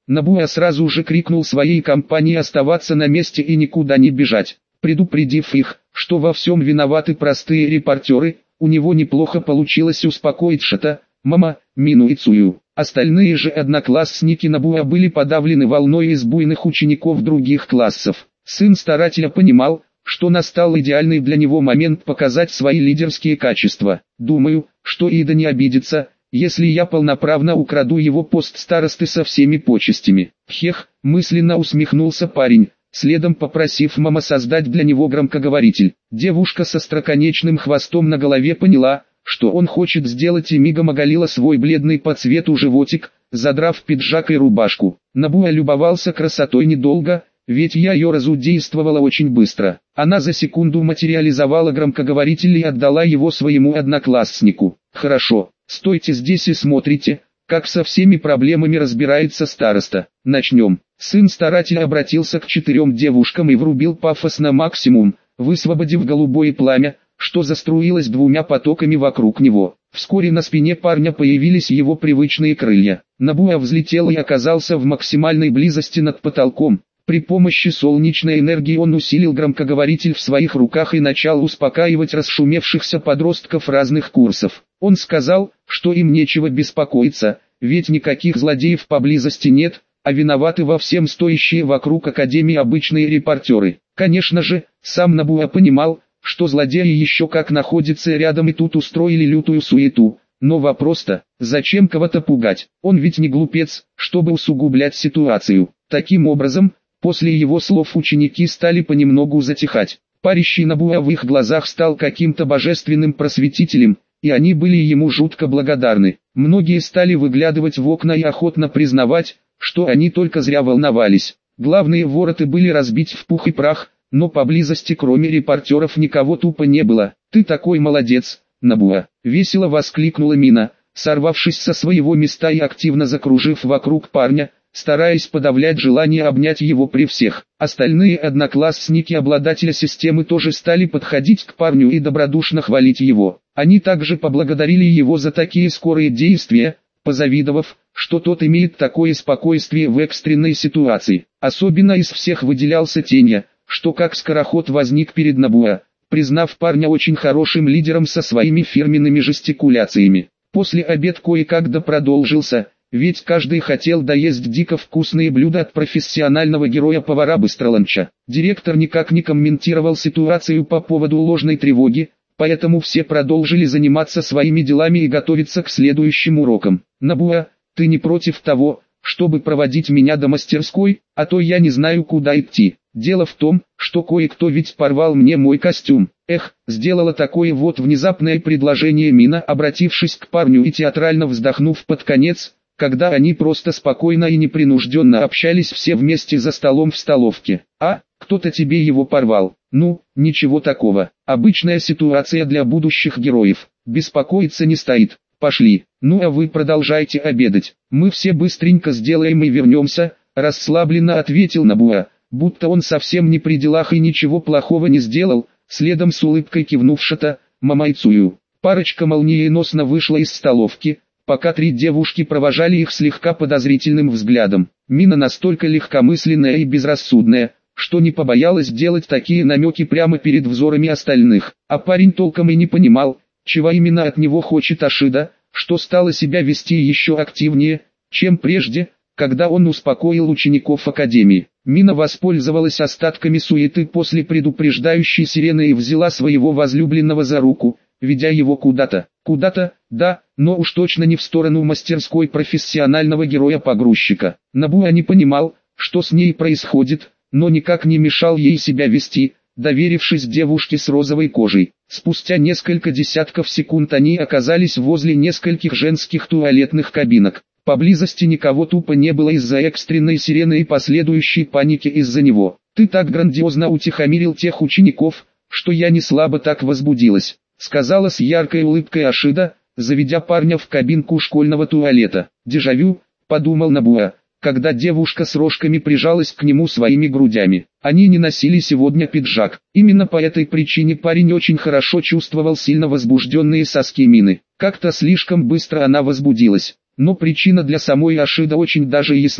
Набуя сразу же крикнул своей компании оставаться на месте и никуда не бежать. Предупредив их, что во всем виноваты простые репортеры, у него неплохо получилось успокоить Шата, Мама, Мину и Цую. Остальные же одноклассники Набуя были подавлены волной из буйных учеников других классов. Сын старателя понимал, что настал идеальный для него момент показать свои лидерские качества. Думаю, что Ида не обидится, если я полноправно украду его пост старосты со всеми почестями. Хех, мысленно усмехнулся парень, следом попросив мама создать для него громкоговоритель. Девушка со остроконечным хвостом на голове поняла, что он хочет сделать, и мигом оголила свой бледный по цвету животик, задрав пиджак и рубашку. Набуя любовался красотой недолго, ведь ее разудействовала очень быстро. Она за секунду материализовала громкоговоритель и отдала его своему однокласснику. «Хорошо, стойте здесь и смотрите, как со всеми проблемами разбирается староста. Начнем». Сын старателя обратился к 4 девушкам и врубил пафос на максимум, высвободив голубое пламя, что заструилось 2 потоками вокруг него. Вскоре на спине парня появились его привычные крылья. Набуя взлетел и оказался в максимальной близости над потолком. При помощи солнечной энергии он усилил громкоговоритель в своих руках и начал успокаивать расшумевшихся подростков разных курсов. Он сказал, что им нечего беспокоиться, ведь никаких злодеев поблизости нет, а виноваты во всем стоящие вокруг академии обычные репортеры. Конечно же, сам Набуя понимал, что злодеи еще как находятся рядом и тут устроили лютую суету. Но вопрос-то, зачем кого-то пугать? Он ведь не глупец, чтобы усугублять ситуацию. Таким образом, после его слов ученики стали понемногу затихать. Парящий Набуя в их глазах стал каким-то божественным просветителем, и они были ему жутко благодарны. Многие стали выглядывать в окна и охотно признавать, что они только зря волновались. Главные вороты были разбить в пух и прах, но поблизости кроме репортеров никого тупо не было. «Ты такой молодец, Набуя!» — весело воскликнула Мина, сорвавшись со своего места и активно закружив вокруг парня, стараясь подавлять желание обнять его при всех. Остальные одноклассники обладателя системы тоже стали подходить к парню и добродушно хвалить его. Они также поблагодарили его за такие скорые действия, позавидовав, что тот имеет такое спокойствие в экстренной ситуации. Особенно из всех выделялся Тенья, что как скороход возник перед Набуя, признав парня очень хорошим лидером со своими фирменными жестикуляциями. После обед кое-как продолжился, ведь каждый хотел доесть дико вкусные блюда от профессионального героя-повара Быстроланча. Директор никак не комментировал ситуацию по поводу ложной тревоги, поэтому все продолжили заниматься своими делами и готовиться к следующим урокам. «Набуя, ты не против того, чтобы проводить меня до мастерской, а то я не знаю, куда идти. Дело в том, что кое-кто ведь порвал мне мой костюм». Сделала такое вот внезапное предложение Мина, обратившись к парню и театрально вздохнув под конец, когда они просто спокойно и непринужденно общались все вместе за столом в столовке. «А, кто-то тебе его порвал. Ну, ничего такого. Обычная ситуация для будущих героев. Беспокоиться не стоит. Пошли. Ну а вы продолжайте обедать. Мы все быстренько сделаем и вернемся», — расслабленно ответил Набуя, будто он совсем не при делах и ничего плохого не сделал, следом с улыбкой кивнув Шата, Мама и Цую. Парочка молниеносно вышла из столовки, пока 3 девушки провожали их слегка подозрительным взглядом. Мина настолько легкомысленная и безрассудная, что не побоялась делать такие намеки прямо перед взорами остальных. А парень толком и не понимал, чего именно от него хочет Ашида, что стало себя вести еще активнее, чем прежде, когда он успокоил учеников академии. Мина воспользовалась остатками суеты после предупреждающей сирены и взяла своего возлюбленного за руку, ведя его куда-то. Куда-то, да, но уж точно не в сторону мастерской профессионального героя-погрузчика. Набуя не понимал, что с ней происходит, но никак не мешал ей себя вести, доверившись девушке с розовой кожей. Спустя несколько десятков секунд они оказались возле нескольких женских туалетных кабинок. Поблизости никого тупо не было из-за экстренной сирены и последующей паники из-за него. «Ты так грандиозно утихомирил тех учеников, что я не слабо так возбудилась», — сказала с яркой улыбкой Ашида, заведя парня в кабинку школьного туалета. «Дежавю», — подумал Набуя, когда девушка с рожками прижалась к нему своими грудями. Они не носили сегодня пиджак. Именно по этой причине парень очень хорошо чувствовал сильно возбужденные соски Мины. Как-то слишком быстро она возбудилась. Но причина для самой Ашида очень даже ясна.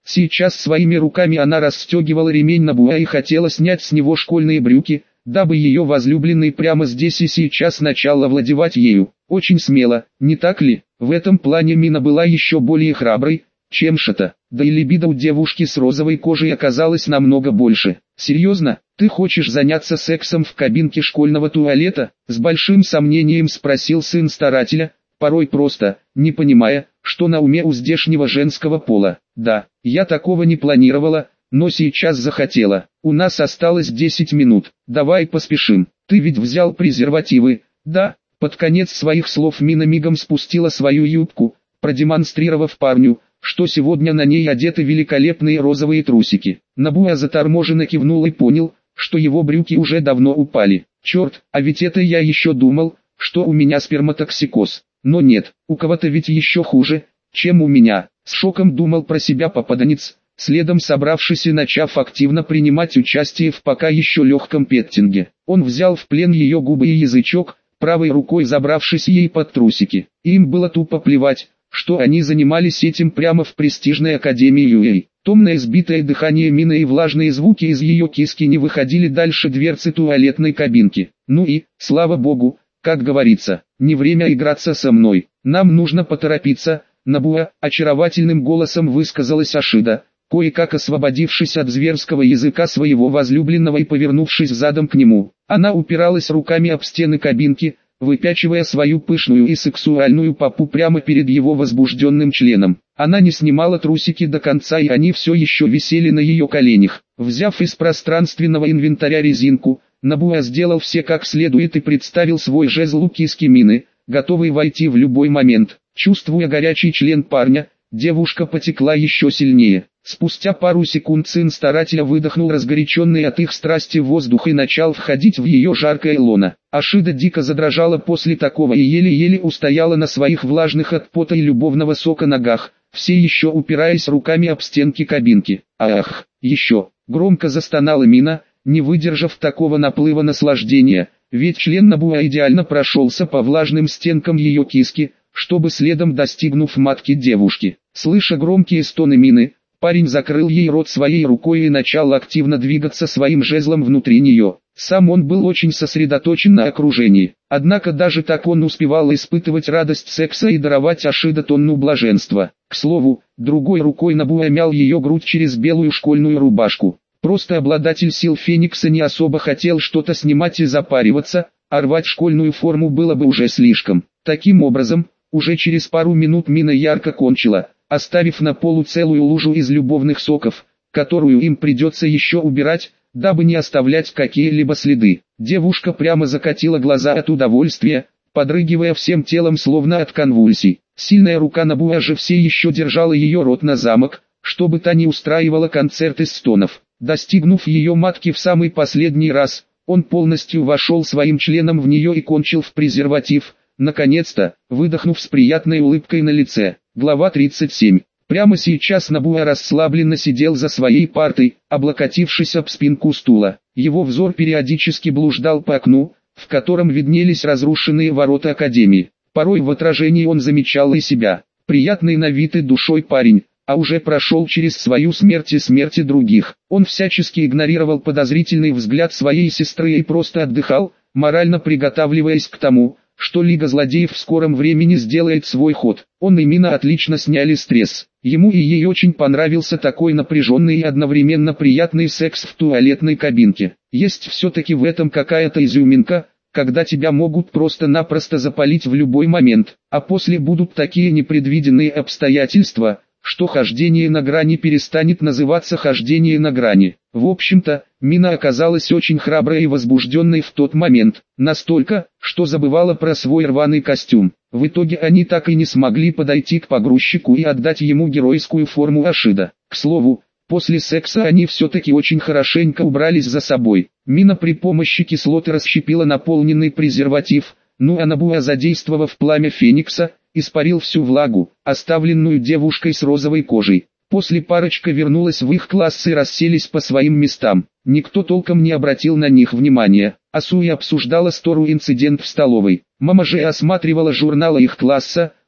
Сейчас своими руками она расстегивала ремень Набуа и хотела снять с него школьные брюки, дабы ее возлюбленный прямо здесь и сейчас начал овладевать ею. Очень смело, не так ли? В этом плане Мина была еще более храброй, чем Шата, да и либидо у девушки с розовой кожей оказалось намного больше. «Серьезно, ты хочешь заняться сексом в кабинке школьного туалета?» С большим сомнением спросил сын старателя, порой просто, не понимая, что на уме у здешнего женского пола. «Да, я такого не планировала, но сейчас захотела. У нас осталось 10 минут, давай поспешим. Ты ведь взял презервативы?» «Да». Под конец своих слов Мина мигом спустила свою юбку, продемонстрировав парню, что сегодня на ней одеты великолепные розовые трусики. Набуа заторможенно кивнул и понял, что его брюки уже давно упали. «Черт, а ведь это я еще думал, что у меня сперматоксикоз. Но нет, у кого-то ведь еще хуже, чем у меня». С шоком думал про себя попаданец, следом собравшись и начав активно принимать участие в пока еще легком петтинге. Он взял в плен ее губы и язычок, правой рукой забравшись ей под трусики. Им было тупо плевать, что они занимались этим прямо в престижной академии Юэй. Томное сбитое дыхание Мины и влажные звуки из ее киски не выходили дальше дверцы туалетной кабинки. «Ну и, слава богу, как говорится, не время играться со мной, нам нужно поторопиться», Набуа очаровательным голосом высказалась Ашида, кое-как освободившись от зверского языка своего возлюбленного и повернувшись задом к нему. Она упиралась руками об стены кабинки, выпячивая свою пышную и сексуальную попу прямо перед его возбужденным членом. Она не снимала трусики до конца, и они все еще висели на ее коленях. Взяв из пространственного инвентаря резинку, Набуа сделал все как следует и представил свой жезл у киски Мины, готовый войти в любой момент. Чувствуя горячий член парня, девушка потекла еще сильнее. Спустя пару секунд сын старателя выдохнул разгоряченный от их страсти воздух и начал входить в ее жаркое лоно. Ашида дико задрожала после такого и еле-еле устояла на своих влажных от пота и любовного сока ногах, все еще упираясь руками об стенки кабинки. «Ах, еще!» — громко застонала Мина, не выдержав такого наплыва наслаждения, ведь член Набуа идеально прошелся по влажным стенкам ее киски, чтобы следом достигнув матки девушки. Слыша громкие стоны Мины, парень закрыл ей рот своей рукой и начал активно двигаться своим жезлом внутри нее. Сам он был очень сосредоточен на окружении, однако даже так он успевал испытывать радость секса и даровать Ашида тонну блаженства. К слову, другой рукой Набуа мял ее грудь через белую школьную рубашку. Просто обладатель сил Феникса не особо хотел что-то снимать и запариваться, а рвать школьную форму было бы уже слишком. Таким образом, уже через пару минут Мина ярко кончила, оставив на полу целую лужу из любовных соков, которую им придется еще убирать, дабы не оставлять какие-либо следы. Девушка прямо закатила глаза от удовольствия, подрыгивая всем телом словно от конвульсий. Сильная рука Набуа же все еще держала ее рот на замок, чтобы та не устраивала концерт из стонов. Достигнув ее матки в самый последний раз, он полностью вошел своим членом в нее и кончил в презерватив, наконец-то, выдохнув с приятной улыбкой на лице. Глава 37. Прямо сейчас Набуа расслабленно сидел за своей партой, облокотившись об спинку стула. Его взор периодически блуждал по окну, в котором виднелись разрушенные ворота Академии. Порой в отражении он замечал и себя. Приятный на вид и душой парень, а уже прошел через свою смерть и смерти других. Он всячески игнорировал подозрительный взгляд своей сестры и просто отдыхал, морально приготавливаясь к тому, что Лига Злодеев в скором времени сделает свой ход. Он и Мина отлично сняли стресс. Ему и ей очень понравился такой напряженный и одновременно приятный секс в туалетной кабинке. Есть все-таки в этом какая-то изюминка, когда тебя могут просто-напросто запалить в любой момент, а после будут такие непредвиденные обстоятельства, что хождение на грани перестанет называться хождение на грани. В общем-то, Мина оказалась очень храброй и возбужденной в тот момент, настолько, что забывала про свой рваный костюм. В итоге они так и не смогли подойти к погрузчику и отдать ему геройскую форму Ашида. К слову, после секса они все-таки очень хорошенько убрались за собой. Мина при помощи кислоты расщепила наполненный презерватив, а Набуа, задействовав пламя Феникса, испарил всю влагу, оставленную девушкой с розовой кожей. После парочка вернулась в их класс и расселись по своим местам. Никто толком не обратил на них внимания. Асуи обсуждала Стору инцидент в столовой. Мама же осматривала журналы их класса,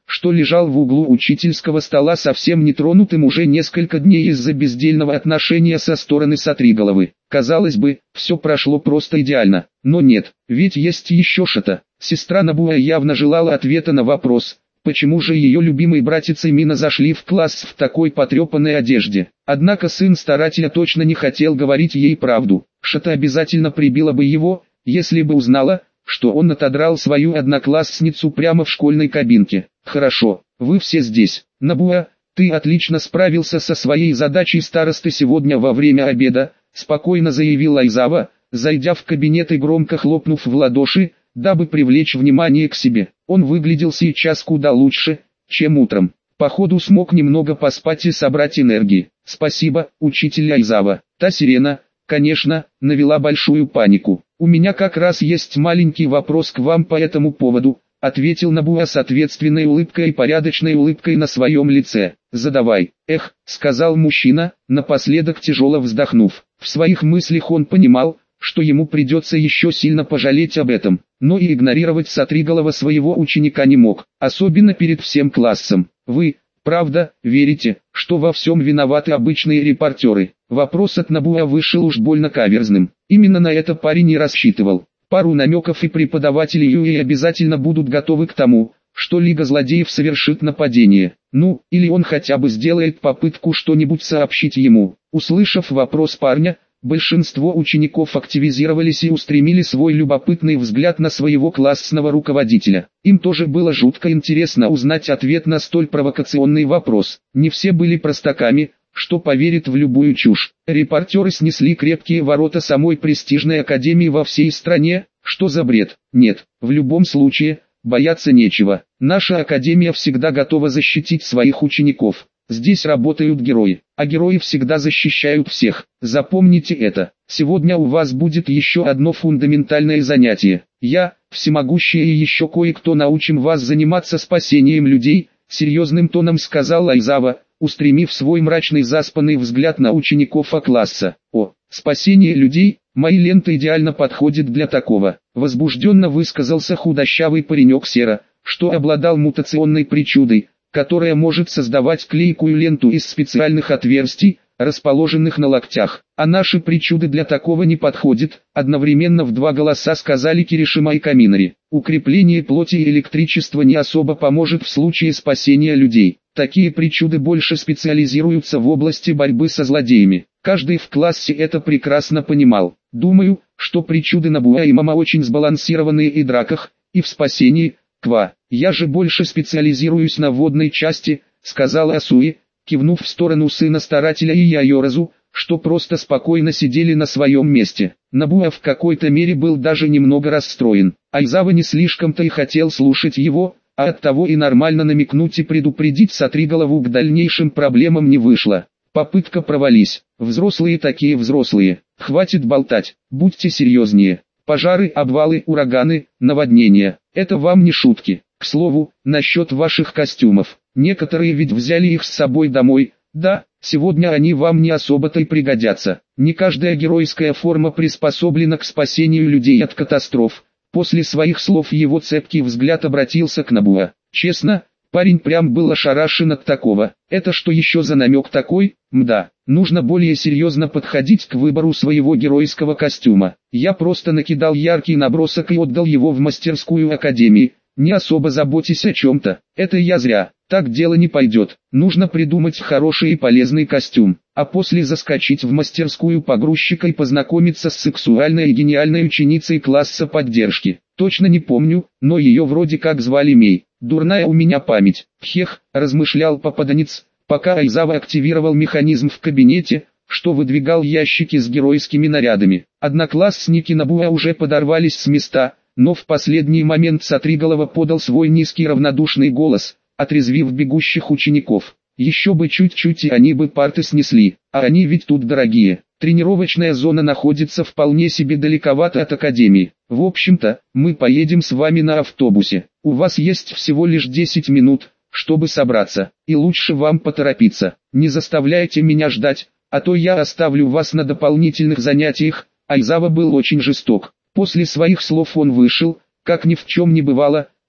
что лежал в углу учительского стола совсем нетронутым уже несколько дней из-за бездельного отношения со стороны Сотриголовы. Казалось бы, все прошло просто идеально, но нет, ведь есть еще что-то. Сестра Набуа явно желала ответа на вопрос, почему же ее любимый братец и Мина зашли в класс в такой потрепанной одежде. Однако сын старателя точно не хотел говорить ей правду. Что-то обязательно прибило бы его, если бы узнала, что он отодрал свою одноклассницу прямо в школьной кабинке. «Хорошо, вы все здесь. Набуа, ты отлично справился со своей задачей старосты сегодня во время обеда», спокойно заявил Айзава, зайдя в кабинет и громко хлопнув в ладоши, дабы привлечь внимание к себе. Он выглядел сейчас куда лучше, чем утром. Походу смог немного поспать и собрать энергии. «Спасибо, учитель Айзава». Та сирена, конечно, навела большую панику. «У меня как раз есть маленький вопрос к вам по этому поводу», ответил Набуа с ответственной улыбкой и порядочной улыбкой на своем лице. «Задавай». «Эх», сказал мужчина, напоследок тяжело вздохнув. В своих мыслях он понимал, что ему придется еще сильно пожалеть об этом, но и игнорировать Сотриголова своего ученика не мог, особенно перед всем классом. «Вы, правда, верите, что во всем виноваты обычные репортеры?» Вопрос от Набуа вышел уж больно каверзным. Именно на это парень и рассчитывал. Пару намеков и преподаватели ЮИ обязательно будут готовы к тому, что Лига Злодеев совершит нападение. Ну, или он хотя бы сделает попытку что-нибудь сообщить ему. Услышав вопрос парня, большинство учеников активизировались и устремили свой любопытный взгляд на своего классного руководителя. Им тоже было жутко интересно узнать ответ на столь провокационный вопрос. Не все были простаками, что поверит в любую чушь. Репортеры снесли крепкие ворота самой престижной академии во всей стране. Что за бред? Нет, в любом случае, бояться нечего. Наша академия всегда готова защитить своих учеников. Здесь работают герои, а герои всегда защищают всех. Запомните это. Сегодня у вас будет еще одно фундаментальное занятие. Я, всемогущий, и еще кое-кто научим вас заниматься спасением людей, серьезным тоном сказал Айзава, устремив свой мрачный заспанный взгляд на учеников А-класса. «О, спасение людей, мои ленты идеально подходит для такого», возбужденно высказался худощавый паренек Сера, что обладал мутационной причудой, которая может создавать клейкую ленту из специальных отверстий, расположенных на локтях. «А наши причуды для такого не подходят», одновременно в два голоса сказали Киришима и Каминари. «Укрепление плоти и электричество не особо поможет в случае спасения людей. Такие причуды больше специализируются в области борьбы со злодеями». Каждый в классе это прекрасно понимал. «Думаю, что причуды Набуа и Мама очень сбалансированные и драках, и в спасении, Ква. Я же больше специализируюсь на водной части», сказала Асуи, кивнув в сторону сына старателя и Яйоразу, что просто спокойно сидели на своем месте. Набуа в какой-то мере был даже немного расстроен. Айзава не слишком-то и хотел слушать его, а оттого и нормально намекнуть и предупредить Сотриголову к дальнейшим проблемам не вышло. Попытка провалилась. Взрослые такие взрослые. Хватит болтать, будьте серьезнее. Пожары, обвалы, ураганы, наводнения. Это вам не шутки. К слову, насчет ваших костюмов. Некоторые ведь взяли их с собой домой. Да, сегодня они вам не особо-то и пригодятся. Не каждая геройская форма приспособлена к спасению людей от катастроф. После своих слов его цепкий взгляд обратился к Набуа. Честно, парень прям был ошарашен от такого. Это что еще за намек такой? Мда, нужно более серьезно подходить к выбору своего геройского костюма. Я просто накидал яркий набросок и отдал его в мастерскую академии. Не особо заботьтесь о чем-то. Это я зря. Так дело не пойдет. Нужно придумать хороший и полезный костюм, а после заскочить в мастерскую погрузчика и познакомиться с сексуальной и гениальной ученицей класса поддержки. Точно не помню, но ее вроде как звали Мей. Дурная у меня память. Хех, размышлял попаданец, пока Айзава активировал механизм в кабинете, что выдвигал ящики с геройскими нарядами. Одноклассники Набуа уже подорвались с места, но в последний момент Сотриголова подал свой низкий равнодушный голос, отрезвив бегущих учеников. Еще бы чуть-чуть и они бы парты снесли, а они ведь тут дорогие. Тренировочная зона находится вполне себе далековато от академии. В общем-то, мы поедем с вами на автобусе. У вас есть всего лишь 10 минут, чтобы собраться, и лучше вам поторопиться. Не заставляйте меня ждать, а то я оставлю вас на дополнительных занятиях». Айзава был очень жесток. После своих слов он вышел, как ни в чем не бывало,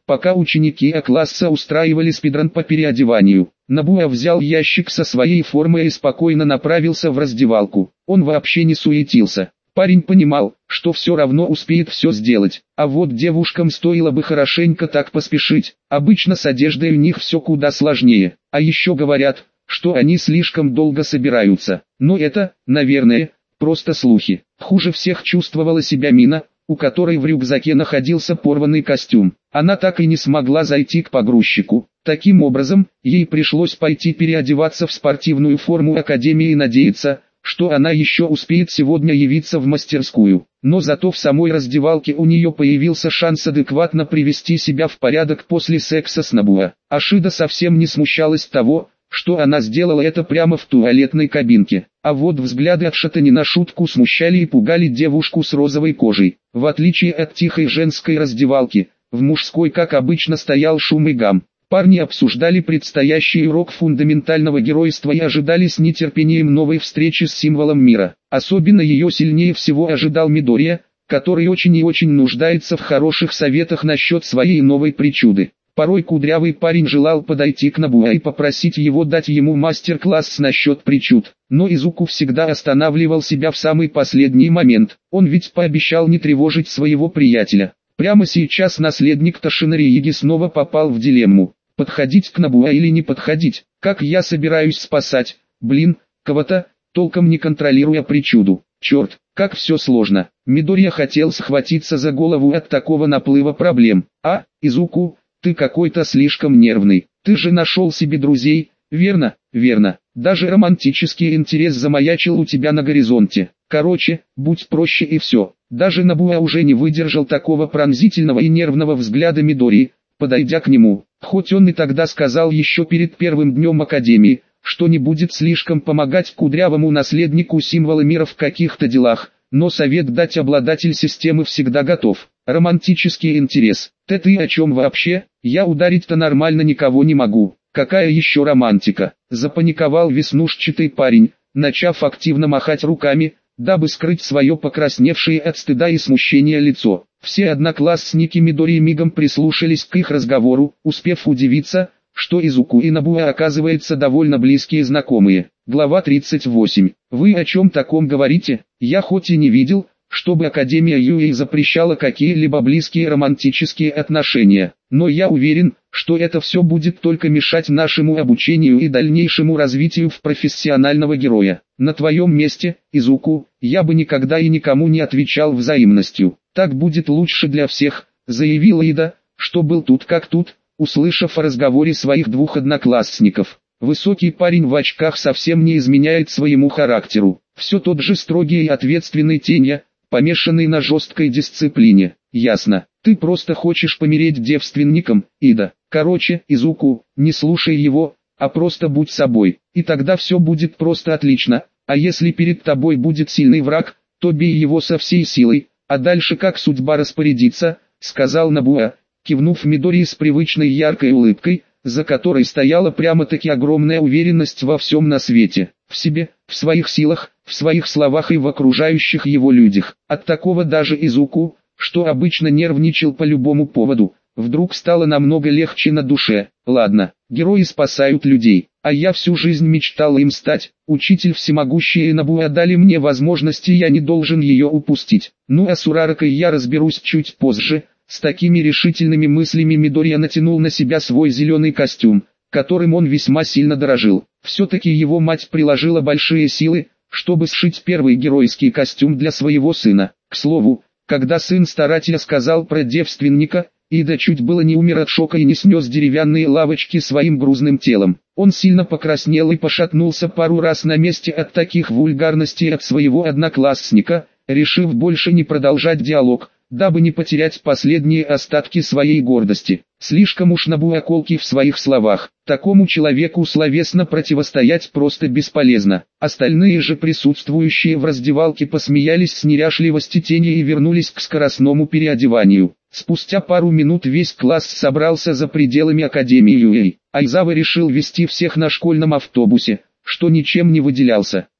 Пока ученики А-класса устраивали спидран по переодеванию, Нобуа взял ящик со своей формой и спокойно направился в раздевалку. Он вообще не суетился. Парень понимал, что все равно успеет все сделать, а вот девушкам стоило бы хорошенько так поспешить. Обычно с одеждой у них все куда сложнее, а еще говорят, что они слишком долго собираются. Но это, наверное, просто слухи. Хуже всех чувствовала себя Мина, у которой в рюкзаке находился порванный костюм. Она так и не смогла зайти к погрузчику. Таким образом, ей пришлось пойти переодеваться в спортивную форму академии и надеяться, что она еще успеет сегодня явиться в мастерскую. Но зато в самой раздевалке у нее появился шанс адекватно привести себя в порядок после секса с Нобуа. Ашида совсем не смущалась того, что она сделала это прямо в туалетной кабинке. А вот взгляды Акшата не на шутку смущали и пугали девушку с розовой кожей. В отличие от тихой женской раздевалки, в мужской как обычно стоял шум и гам. Парни обсуждали предстоящий урок фундаментального геройства и ожидали с нетерпением новой встречи с символом мира. Особенно ее сильнее всего ожидал Мидория, который очень и очень нуждается в хороших советах насчет своей новой причуды. Порой кудрявый парень желал подойти к Нобуа и попросить его дать ему мастер-класс насчет причуд. Но Изуку всегда останавливал себя в самый последний момент. Он ведь пообещал не тревожить своего приятеля. Прямо сейчас наследник Тошинари-Иги снова попал в дилемму. Подходить к Нобуа или не подходить? Как я собираюсь спасать, кого-то, толком не контролируя причуду? Черт, как все сложно. Мидория хотел схватиться за голову от такого наплыва проблем. Изуку, ты какой-то слишком нервный. Ты же нашел себе друзей, верно? Верно. Даже романтический интерес замаячил у тебя на горизонте. Короче, будь проще и все. Даже Нобуа уже не выдержал такого пронзительного и нервного взгляда Мидории, подойдя к нему. Хоть он и тогда сказал еще перед первым днем Академии, что не будет слишком помогать кудрявому наследнику символа мира в каких-то делах, но совет дать обладатель системы всегда готов. Романтический интерес. Ты о чем вообще? Я ударить-то нормально никого не могу. Какая еще романтика? Запаниковал веснушчатый парень, начав активно махать руками, дабы скрыть свое покрасневшее от стыда и смущения лицо. Все одноклассники Мидории мигом прислушались к их разговору, успев удивиться, что Изуку и Нобуа оказывается довольно близкие знакомые. Глава 38. Вы о чем таком говорите? Я хоть и не видел, чтобы Академия Юэй запрещала какие-либо близкие романтические отношения, но я уверен, что это все будет только мешать нашему обучению и дальнейшему развитию в профессионального героя. На твоем месте, Изуку, я бы никогда и никому не отвечал взаимностью. Так будет лучше для всех, заявила Ида, что был тут как тут, услышав о разговоре своих двух одноклассников. Высокий парень в очках совсем не изменяет своему характеру. Все тот же строгий и ответственный Теня, помешанный на жесткой дисциплине. Ясно, ты просто хочешь помереть девственником, Ида. Короче, Изуку, не слушай его, а просто будь собой, и тогда все будет просто отлично. А если перед тобой будет сильный враг, то бей его со всей силой, а дальше как судьба распорядится, сказал Нобуа, кивнув Мидории с привычной яркой улыбкой, за которой стояла прямо-таки огромная уверенность во всем на свете, в себе, в своих силах, в своих словах и в окружающих его людях. От такого даже Изуку, что обычно нервничал по любому поводу, вдруг стало намного легче на душе. Ладно, герои спасают людей, а я всю жизнь мечтал им стать. Учитель всемогущий и Нобуа дали мне возможности, я не должен ее упустить. Ну а с Ураракой я разберусь чуть позже. С такими решительными мыслями Мидория натянул на себя свой зеленый костюм, которым он весьма сильно дорожил. Все-таки его мать приложила большие силы, чтобы сшить первый геройский костюм для своего сына. К слову, когда сын старательно сказал про девственника, Ида чуть было не умер от шока и не снес деревянные лавочки своим грузным телом. Он сильно покраснел и пошатнулся пару раз на месте от таких вульгарностей от своего одноклассника, решив больше не продолжать диалог, дабы не потерять последние остатки своей гордости. Слишком уж Нобуа колкий в своих словах. Такому человеку словесно противостоять просто бесполезно. Остальные же присутствующие в раздевалке посмеялись с неряшливости Тени и вернулись к скоростному переодеванию. Спустя пару минут весь класс собрался за пределами Академии Юэй. Айзава решил везти всех на школьном автобусе, что ничем не выделялся.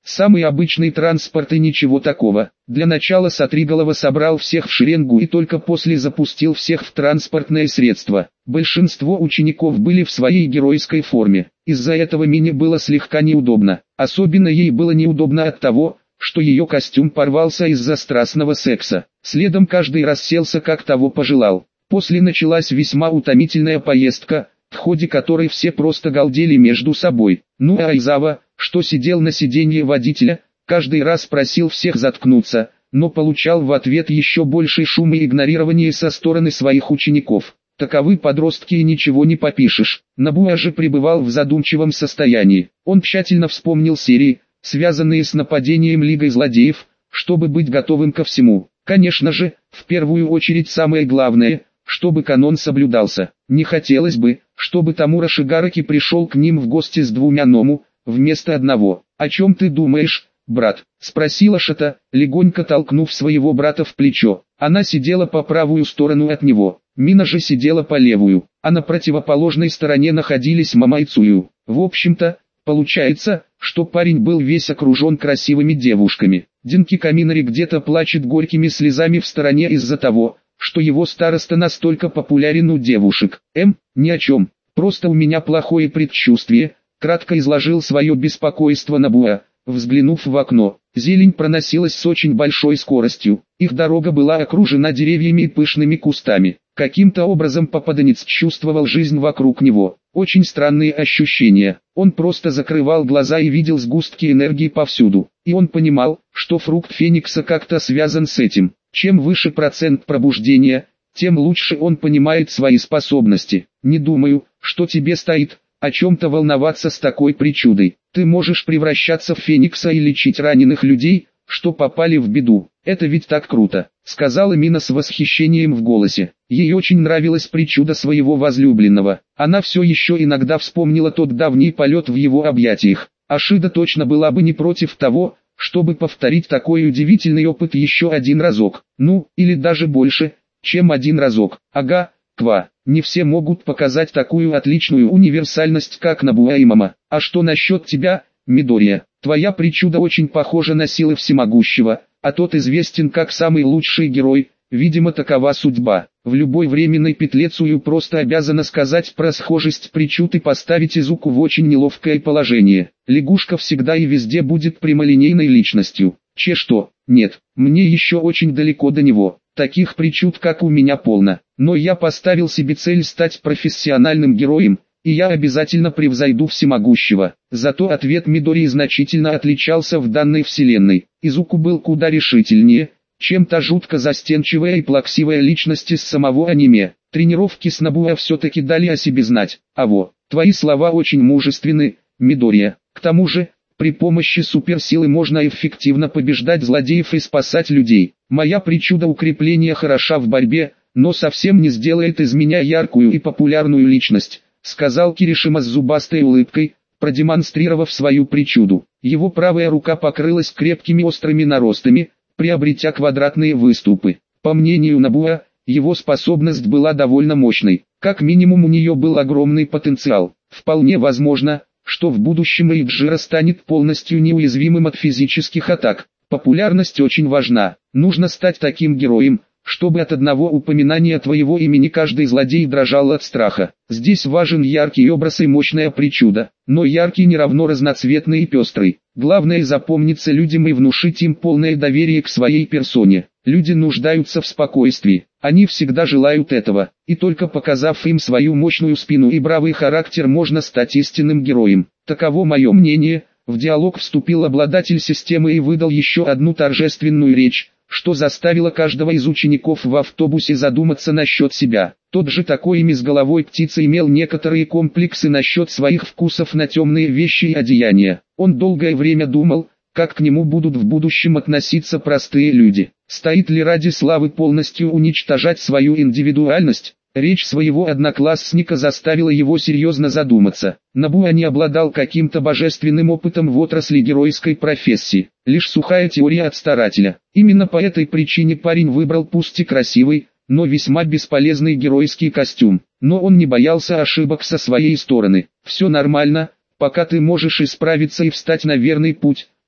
Самый обычный транспорт и ничего такого. Для начала Сатриголова собрал всех в шеренгу и только после запустил всех в транспортное средство. Большинство учеников были в своей геройской форме. Из-за этого Мине было слегка неудобно. Особенно ей было неудобно от того, что ее костюм порвался из-за страстного секса. Следом каждый расселся как того пожелал. После началась весьма утомительная поездка, в ходе которой все просто галдели между собой. Ну а Айзава, что сидел на сиденье водителя, каждый раз просил всех заткнуться, но получал в ответ еще больше шума и игнорирования со стороны своих учеников. Таковы подростки и ничего не попишешь. Набуа же пребывал в задумчивом состоянии. Он тщательно вспомнил серии, связанные с нападением Лигой Злодеев, чтобы быть готовым ко всему. Конечно же, в первую очередь самое главное, чтобы канон соблюдался. Не хотелось бы, чтобы Тамура Шигараки пришел к ним в гости с двумя ному, вместо одного. «О чем ты думаешь, брат?» — спросила Шата, легонько толкнув своего брата в плечо. Она сидела по правую сторону от него, Мина же сидела по левую, а на противоположной стороне находились Мама и Цую. В общем-то, получается, что парень был весь окружен красивыми девушками. Динки Каминари где-то плачет горькими слезами в стороне из-за того, что его староста настолько популярен у девушек. Ни о чем, просто у меня плохое предчувствие, кратко изложил свое беспокойство Набуа, взглянув в окно. Зелень проносилась с очень большой скоростью, их дорога была окружена деревьями и пышными кустами. Каким-то образом попаданец чувствовал жизнь вокруг него. Очень странные ощущения. Он просто закрывал глаза и видел сгустки энергии повсюду. И он понимал, что фрукт Феникса как-то связан с этим. Чем выше процент пробуждения, тем лучше он понимает свои способности. Не думаю, что тебе стоит о чем-то волноваться с такой причудой. Ты можешь превращаться в Феникса и лечить раненых людей, что попали в беду. Это ведь так круто, сказала Мина с восхищением в голосе. Ей очень нравилась причуда своего возлюбленного. Она все еще иногда вспомнила тот давний полет в его объятиях. Ашида точно была бы не против того, чтобы повторить такой удивительный опыт еще один разок. Ну, или даже больше, чем один разок. Ага, Ква. Не все могут показать такую отличную универсальность, как Набуа и Мама. А что насчет тебя, Мидория? Твоя причуда очень похожа на силы всемогущего, а тот известен как самый лучший герой. Видимо, такова судьба. В любой временной петле Цую просто обязана сказать про схожесть причуд и поставить Изуку в очень неловкое положение. Лягушка всегда и везде будет прямолинейной личностью. Что? Нет, мне еще очень далеко до него. Таких причуд, как у меня, полно. Но я поставил себе цель стать профессиональным героем, и я обязательно превзойду всемогущего. Зато ответ Мидории значительно отличался в данной вселенной. Изуку был куда решительнее, чем та жутко застенчивая и плаксивая личность из самого аниме. Тренировки с Набуа все-таки дали о себе знать. Твои слова очень мужественны, Мидория. К тому же, при помощи суперсилы можно эффективно побеждать злодеев и спасать людей. Моя причуда укрепления хороша в борьбе, но совсем не сделает из меня яркую и популярную личность, сказал Киришима с зубастой улыбкой, продемонстрировав свою причуду. Его правая рука покрылась крепкими острыми наростами, приобретя квадратные выступы. По мнению Набуа, его способность была довольно мощной. Как минимум у нее был огромный потенциал. Вполне возможно, что в будущем Эйджира станет полностью неуязвимым от физических атак. Популярность очень важна. Нужно стать таким героем, чтобы от одного упоминания твоего имени каждый злодей дрожал от страха. Здесь важен яркий образ и мощная причуда, но яркий не равно разноцветный и пестрый. Главное запомниться людям и внушить им полное доверие к своей персоне. Люди нуждаются в спокойствии, они всегда желают этого, и только показав им свою мощную спину и бравый характер можно стать истинным героем. Таково мое мнение. В диалог вступил обладатель системы и выдал еще одну торжественную речь, что заставило каждого из учеников в автобусе задуматься насчет себя. Тот же такой ими с головой птица имел некоторые комплексы насчет своих вкусов на темные вещи и одеяния. Он долгое время думал, как к нему будут в будущем относиться простые люди. Стоит ли ради славы полностью уничтожать свою индивидуальность? Речь своего одноклассника заставила его серьезно задуматься. Набуа не обладал каким-то божественным опытом в отрасли геройской профессии, лишь сухая теория от старателя. Именно по этой причине парень выбрал пусть и красивый, но весьма бесполезный геройский костюм. Но он не боялся ошибок со своей стороны. «Все нормально, пока ты можешь исправиться и встать на верный путь»,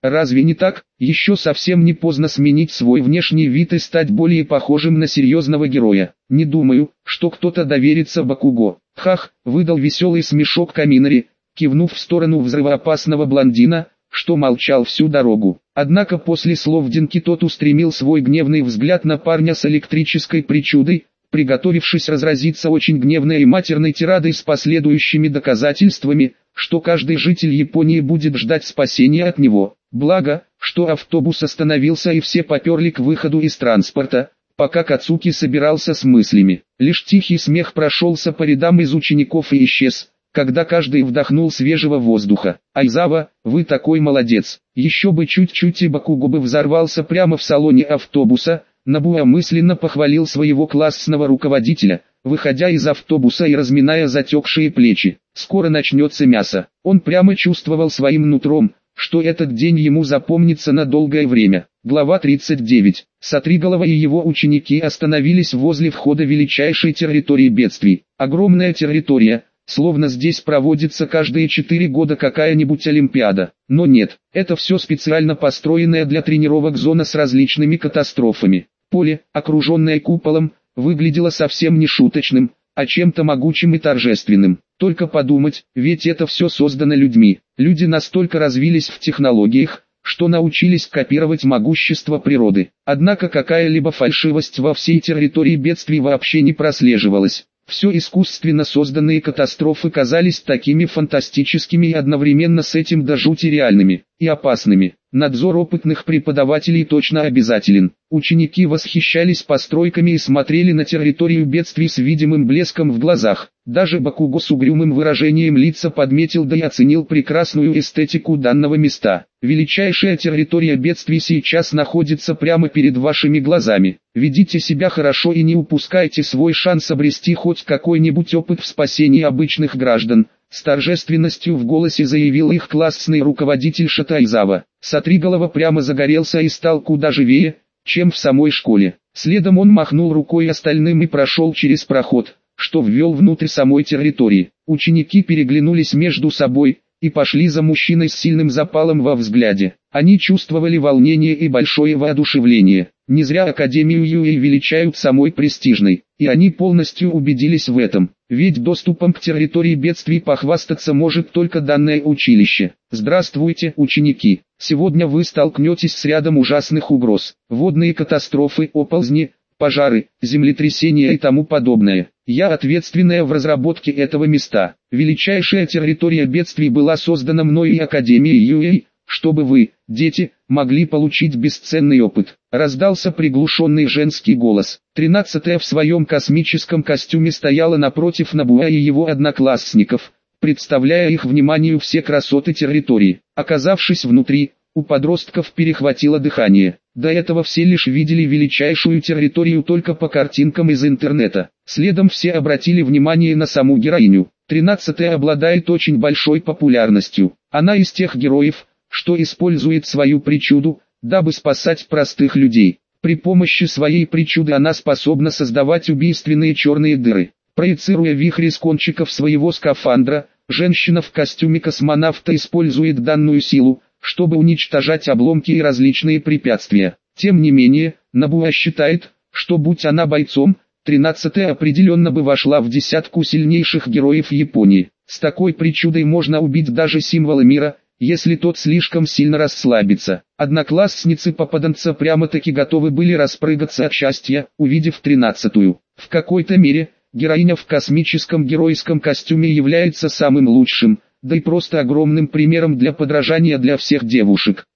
Разве не так? Еще совсем не поздно сменить свой внешний вид и стать более похожим на серьезного героя. Не думаю, что кто-то доверится Бакуго. Хах, выдал веселый смешок Каминари, кивнув в сторону взрывоопасного блондина, что молчал всю дорогу. Однако после слов Динки тот устремил свой гневный взгляд на парня с электрической причудой, приготовившись разразиться очень гневной и матерной тирадой с последующими доказательствами, что каждый житель Японии будет ждать спасения от него. Благо, что автобус остановился и все поперли к выходу из транспорта, пока Кацуки собирался с мыслями. Лишь тихий смех прошелся по рядам из учеников и исчез, когда каждый вдохнул свежего воздуха. «Айзава, вы такой молодец!» Еще бы чуть-чуть и Бакуго бы взорвался прямо в салоне автобуса. Набуя мысленно похвалил своего классного руководителя, выходя из автобуса и разминая затекшие плечи. Скоро начнется мясо. Он прямо чувствовал своим нутром, что этот день ему запомнится на долгое время. Глава 39. Сатриголова и его ученики остановились возле входа величайшей территории бедствий. Огромная территория, словно здесь проводится каждые 4 года какая-нибудь олимпиада. Но нет, это все специально построенная для тренировок зона с различными катастрофами. Поле, окруженное куполом, выглядело совсем не шуточным, а чем-то могучим и торжественным. Только подумать, ведь это все создано людьми. Люди настолько развились в технологиях, что научились копировать могущество природы. Однако какая-либо фальшивость во всей территории бедствий вообще не прослеживалась. Все искусственно созданные катастрофы казались такими фантастическими и одновременно с этим до жути реальными и опасными. Надзор опытных преподавателей точно обязателен. Ученики восхищались постройками и смотрели на территорию бедствий с видимым блеском в глазах. Даже Бакуго с угрюмым выражением лица подметил да и оценил прекрасную эстетику данного места. Величайшая территория бедствий сейчас находится прямо перед вашими глазами. Ведите себя хорошо и не упускайте свой шанс обрести хоть какой-нибудь опыт в спасении обычных граждан. С торжественностью в голосе заявил их классный руководитель Шатайзава. Сатриголова прямо загорелся и стал куда живее, чем в самой школе. Следом он махнул рукой остальным и прошел через проход, что ввел внутрь самой территории. Ученики переглянулись между собой и пошли за мужчиной с сильным запалом во взгляде. Они чувствовали волнение и большое воодушевление. Не зря Академию Юэй величают самой престижной, и они полностью убедились в этом. Ведь доступом к территории бедствий похвастаться может только данное училище. Здравствуйте, ученики! Сегодня вы столкнетесь с рядом ужасных угроз. Водные катастрофы, оползни, пожары, землетрясения и тому подобное. Я ответственная в разработке этого места. Величайшая территория бедствий была создана мной и Академией Юэй, чтобы вы, дети, могли получить бесценный опыт. Раздался приглушенный женский голос. 13-я в своем космическом костюме стояла напротив Набуа и его одноклассников, представляя их вниманию все красоты территории. Оказавшись внутри, у подростков перехватило дыхание. До этого все лишь видели величайшую территорию только по картинкам из интернета. Следом все обратили внимание на саму героиню. 13-я обладает очень большой популярностью. Она из тех героев, что использует свою причуду, дабы спасать простых людей. При помощи своей причуды она способна создавать убийственные черные дыры. Проецируя вихри с кончиков своего скафандра, женщина в костюме космонавта использует данную силу, чтобы уничтожать обломки и различные препятствия. Тем не менее, Набуа считает, что будь она бойцом, 13-я определенно бы вошла в десятку сильнейших героев Японии. С такой причудой можно убить даже символы мира, если тот слишком сильно расслабится. Одноклассницы попаданца прямо-таки готовы были распрыгаться от счастья, увидев 13-ю. В какой-то мере, героиня в космическом геройском костюме является самым лучшим, да и просто огромным примером для подражания для всех девушек.